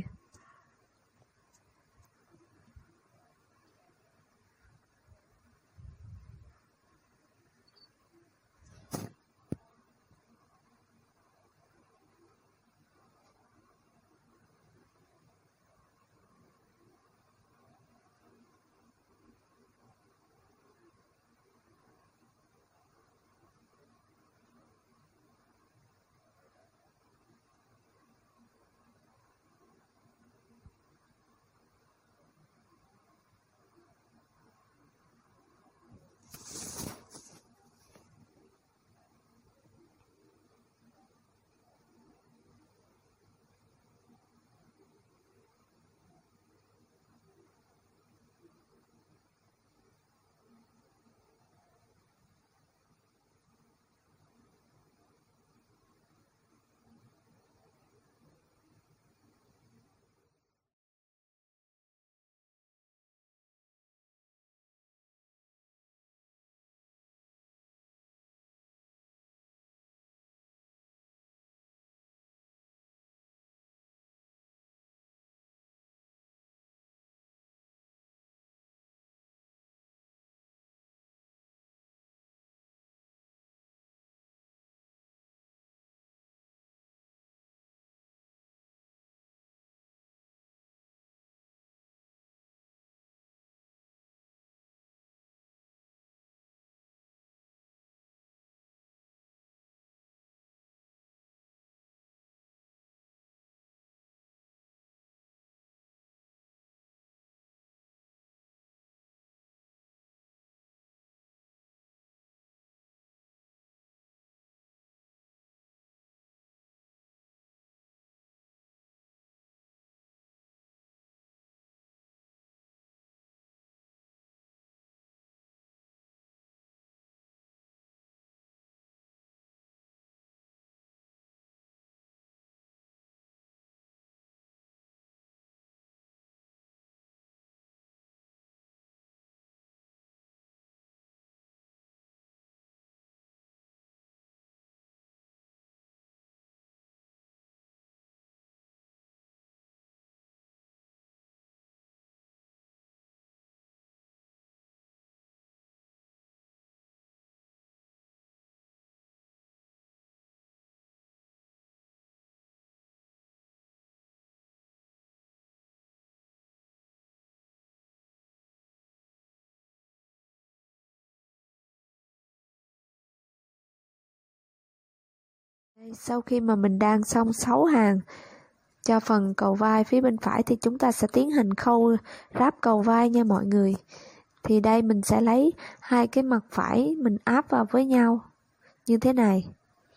[SPEAKER 1] Sau khi mà mình đan xong 6 hàng cho phần cầu vai phía bên phải thì chúng ta sẽ tiến hành khâu ráp cầu vai nha mọi người. Thì đây mình sẽ lấy hai cái mặt phải mình áp vào với nhau như thế này.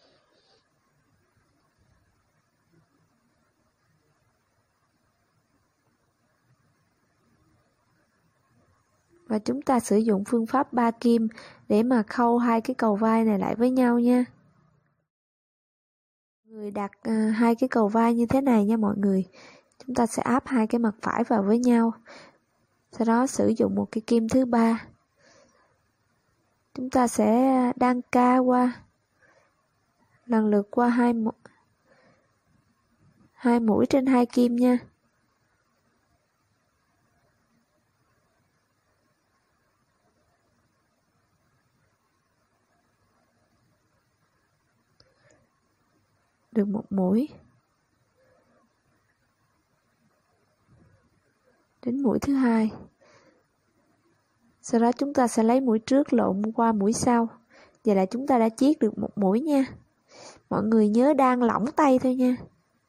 [SPEAKER 1] Và chúng ta sử dụng phương pháp 3 kim để mà khâu hai cái cầu vai này lại với nhau nha. Người đặt hai cái cầu vai như thế này nha mọi người. Chúng ta sẽ áp hai cái mặt phải vào với nhau. Sau đó sử dụng một cái kim thứ ba. Chúng ta sẽ đan ca qua lần lượt qua hai mũi trên hai kim nha. Được một mũi. Đến mũi thứ hai. Sau đó chúng ta sẽ lấy mũi trước lộn qua mũi sau. Vậy là chúng ta đã chiết được một mũi nha. Mọi người nhớ đan lỏng tay thôi nha.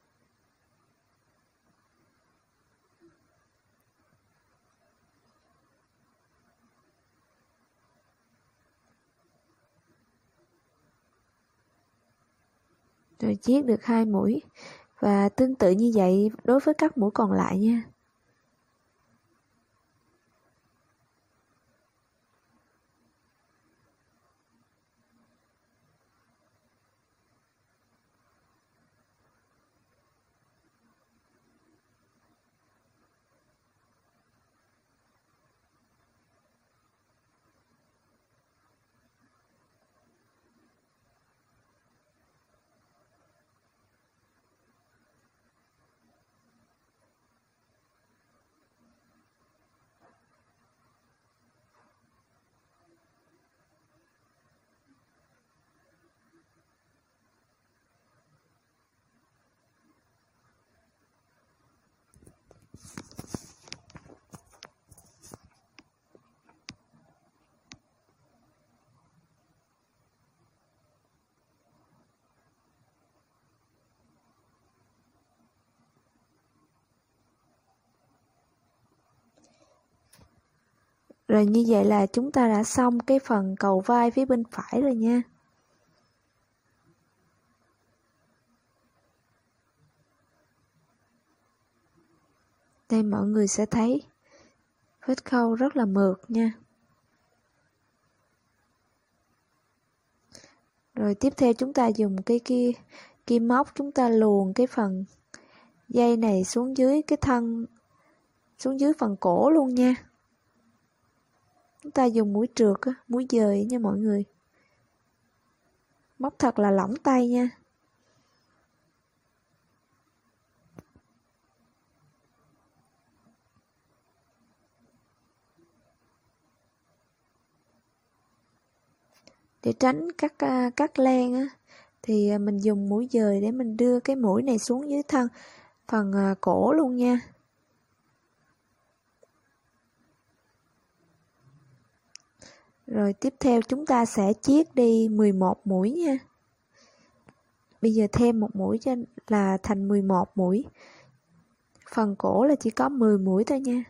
[SPEAKER 1] Rồi chiết được hai mũi. Và tương tự như vậy đối với các mũi còn lại nha. Rồi như vậy là chúng ta đã xong cái phần cầu vai phía bên phải rồi nha. Đây mọi người sẽ thấy vết khâu rất là mượt nha. Rồi tiếp theo chúng ta dùng cái kim móc, chúng ta luồn cái phần dây này xuống dưới cái thân, xuống dưới phần cổ luôn nha. Chúng ta dùng mũi trượt, mũi dời nha mọi người. Móc thật là lỏng tay nha. Để tránh cắt len á, thì mình dùng mũi dời để mình đưa cái mũi này xuống dưới thân phần cổ luôn nha. Rồi tiếp theo chúng ta sẽ chiết đi 11 mũi nha. Bây giờ thêm một mũi cho là thành 11 mũi. Phần cổ là chỉ có 10 mũi thôi nha.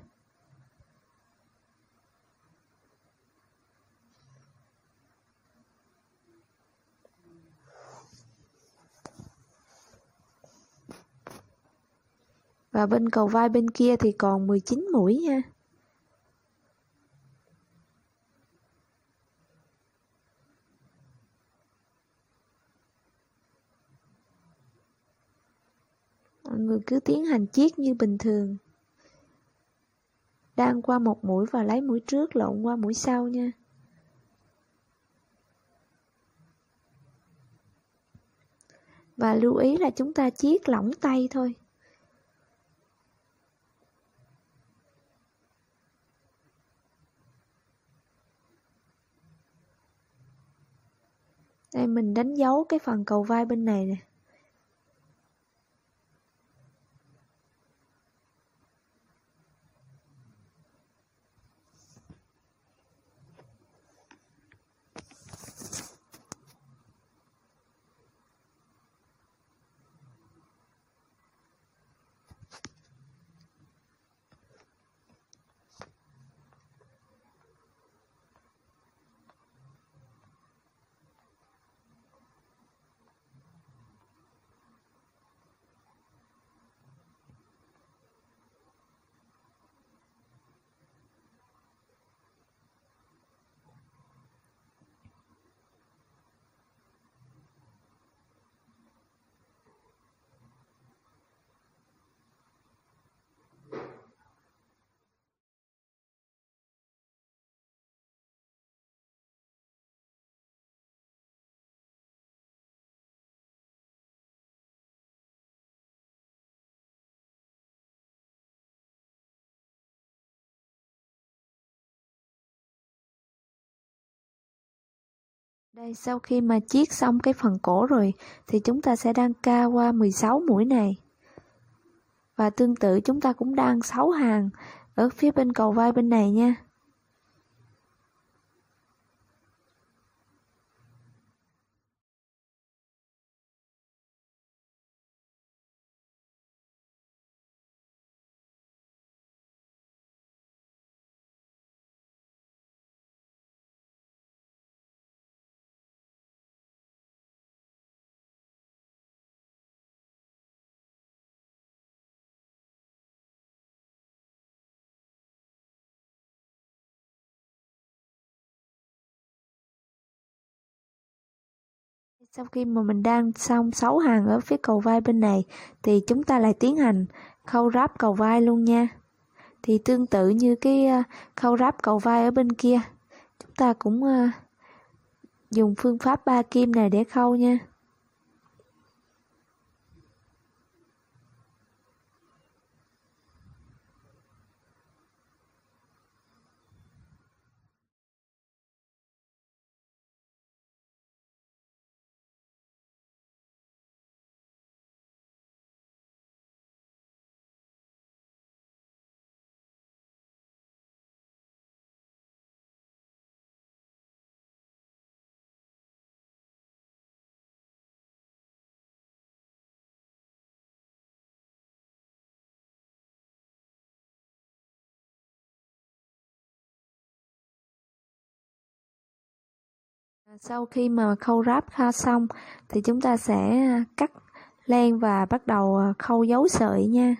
[SPEAKER 1] Và bên cầu vai bên kia thì còn 19 mũi nha. Mọi người cứ tiến hành chiết như bình thường. Đan qua một mũi và lấy mũi trước lộn qua mũi sau nha. Và lưu ý là chúng ta chiết lỏng tay thôi. Đây mình đánh dấu cái phần cầu vai bên này nè. Đây, sau khi mà chiết xong cái phần cổ rồi thì chúng ta sẽ đan ca qua 16 mũi này. Và tương tự chúng ta cũng đan 6 hàng ở phía bên cầu vai bên này nha. Sau khi mà mình đan xong 6 hàng ở phía cầu vai bên này thì chúng ta lại tiến hành khâu ráp cầu vai luôn nha. Thì tương tự như cái khâu ráp cầu vai ở bên kia, chúng ta cũng dùng phương pháp 3 kim này để khâu nha. Sau khi mà khâu ráp xong thì chúng ta sẽ cắt len và bắt đầu khâu dấu sợi nha.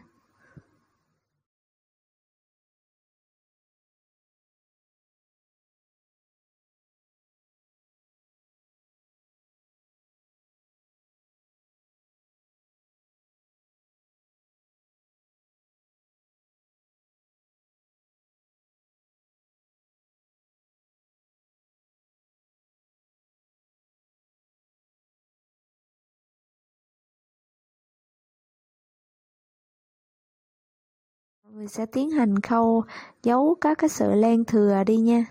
[SPEAKER 1] Mọi người sẽ tiến hành khâu giấu các cái sợi len thừa đi nha.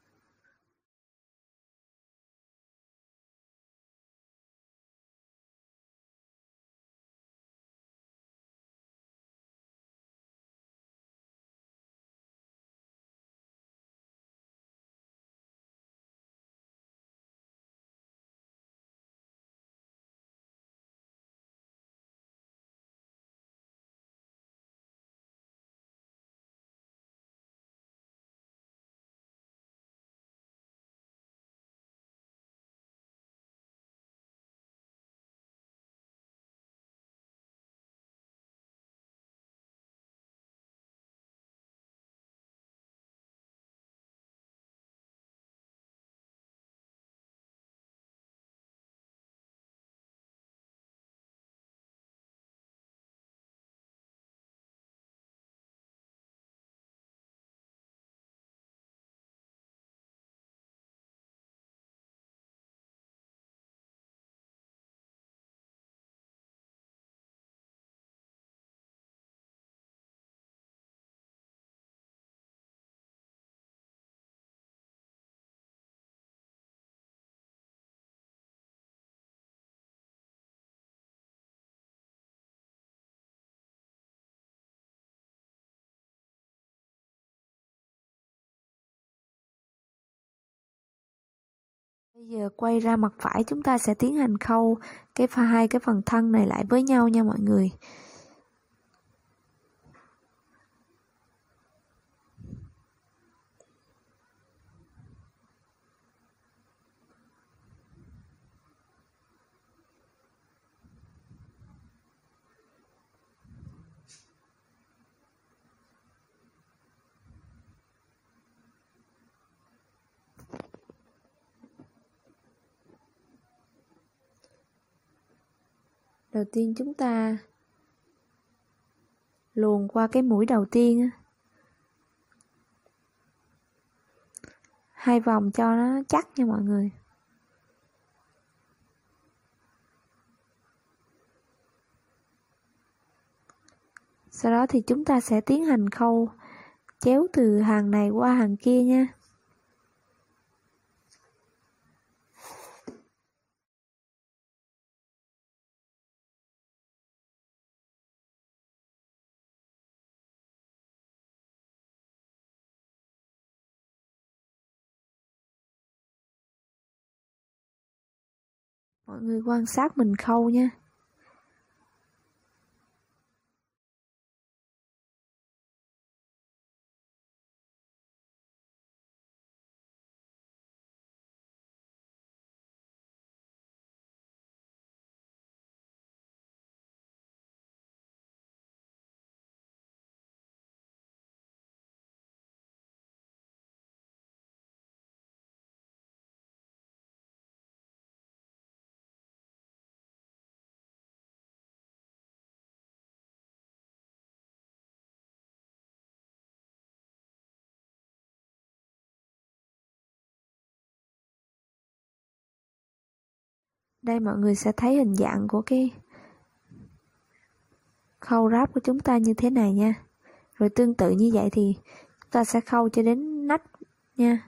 [SPEAKER 1] Bây giờ quay ra mặt phải, chúng ta sẽ tiến hành khâu hai cái phần thân này lại với nhau nha mọi người. Đầu tiên chúng ta luồn qua cái mũi đầu tiên 2 vòng cho nó chắc nha mọi người. Sau đó thì chúng ta sẽ tiến hành khâu chéo từ hàng này qua hàng kia nha. Mọi người quan sát mình khâu nha. Đây mọi người sẽ thấy hình dạng của cái khâu ráp của chúng ta như thế này nha. Rồi tương tự như vậy thì chúng ta sẽ khâu cho đến nách nha.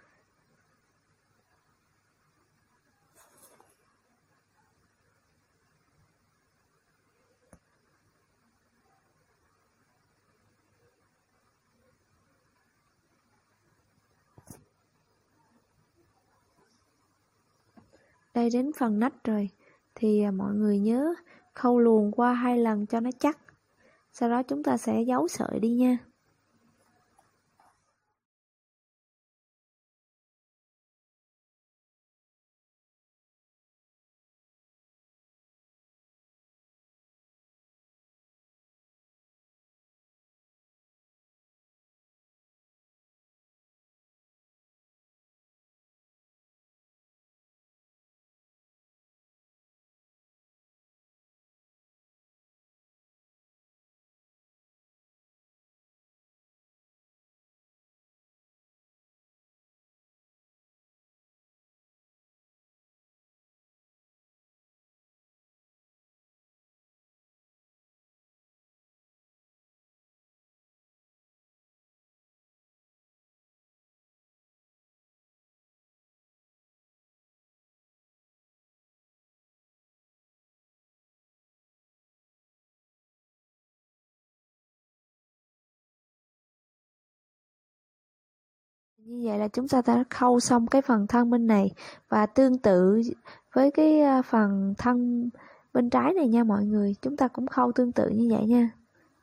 [SPEAKER 1] Đây đến phần nách rồi thì mọi người nhớ khâu luồn qua 2 lần cho nó chắc. Sau đó chúng ta sẽ giấu sợi đi nha. Như vậy là chúng ta đã khâu xong cái phần thân bên này, và tương tự với cái phần thân bên trái này nha mọi người, chúng ta cũng khâu tương tự như vậy nha.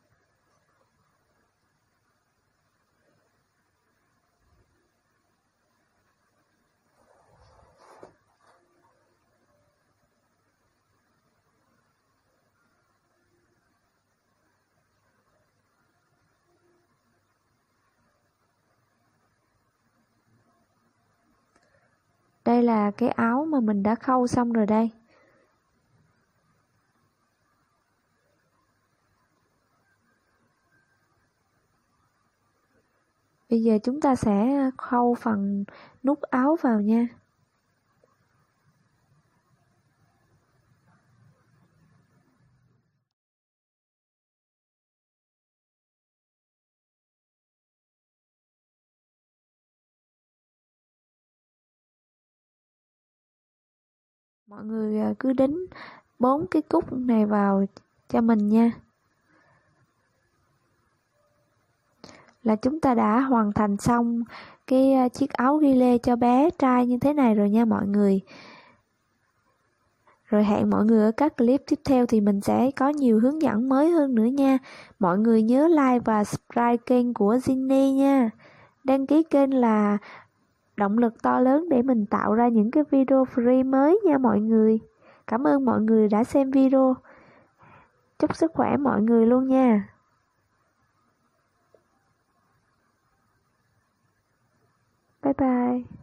[SPEAKER 1] Đây là cái áo mà mình đã khâu xong rồi đây. Bây giờ chúng ta sẽ khâu phần nút áo vào nha. Mọi người cứ đính 4 cái cúc này vào cho mình nha. Là chúng ta đã hoàn thành xong cái chiếc áo ghi lê cho bé trai như thế này rồi nha mọi người. Rồi hẹn mọi người ở các clip tiếp theo thì mình sẽ có nhiều hướng dẫn mới hơn nữa nha. Mọi người nhớ like và subscribe kênh của Ginny nha. Đăng ký kênh là động lực to lớn để mình tạo ra những cái video free mới nha mọi người. Cảm ơn mọi người đã xem video. Chúc sức khỏe mọi người luôn nha. Bye bye.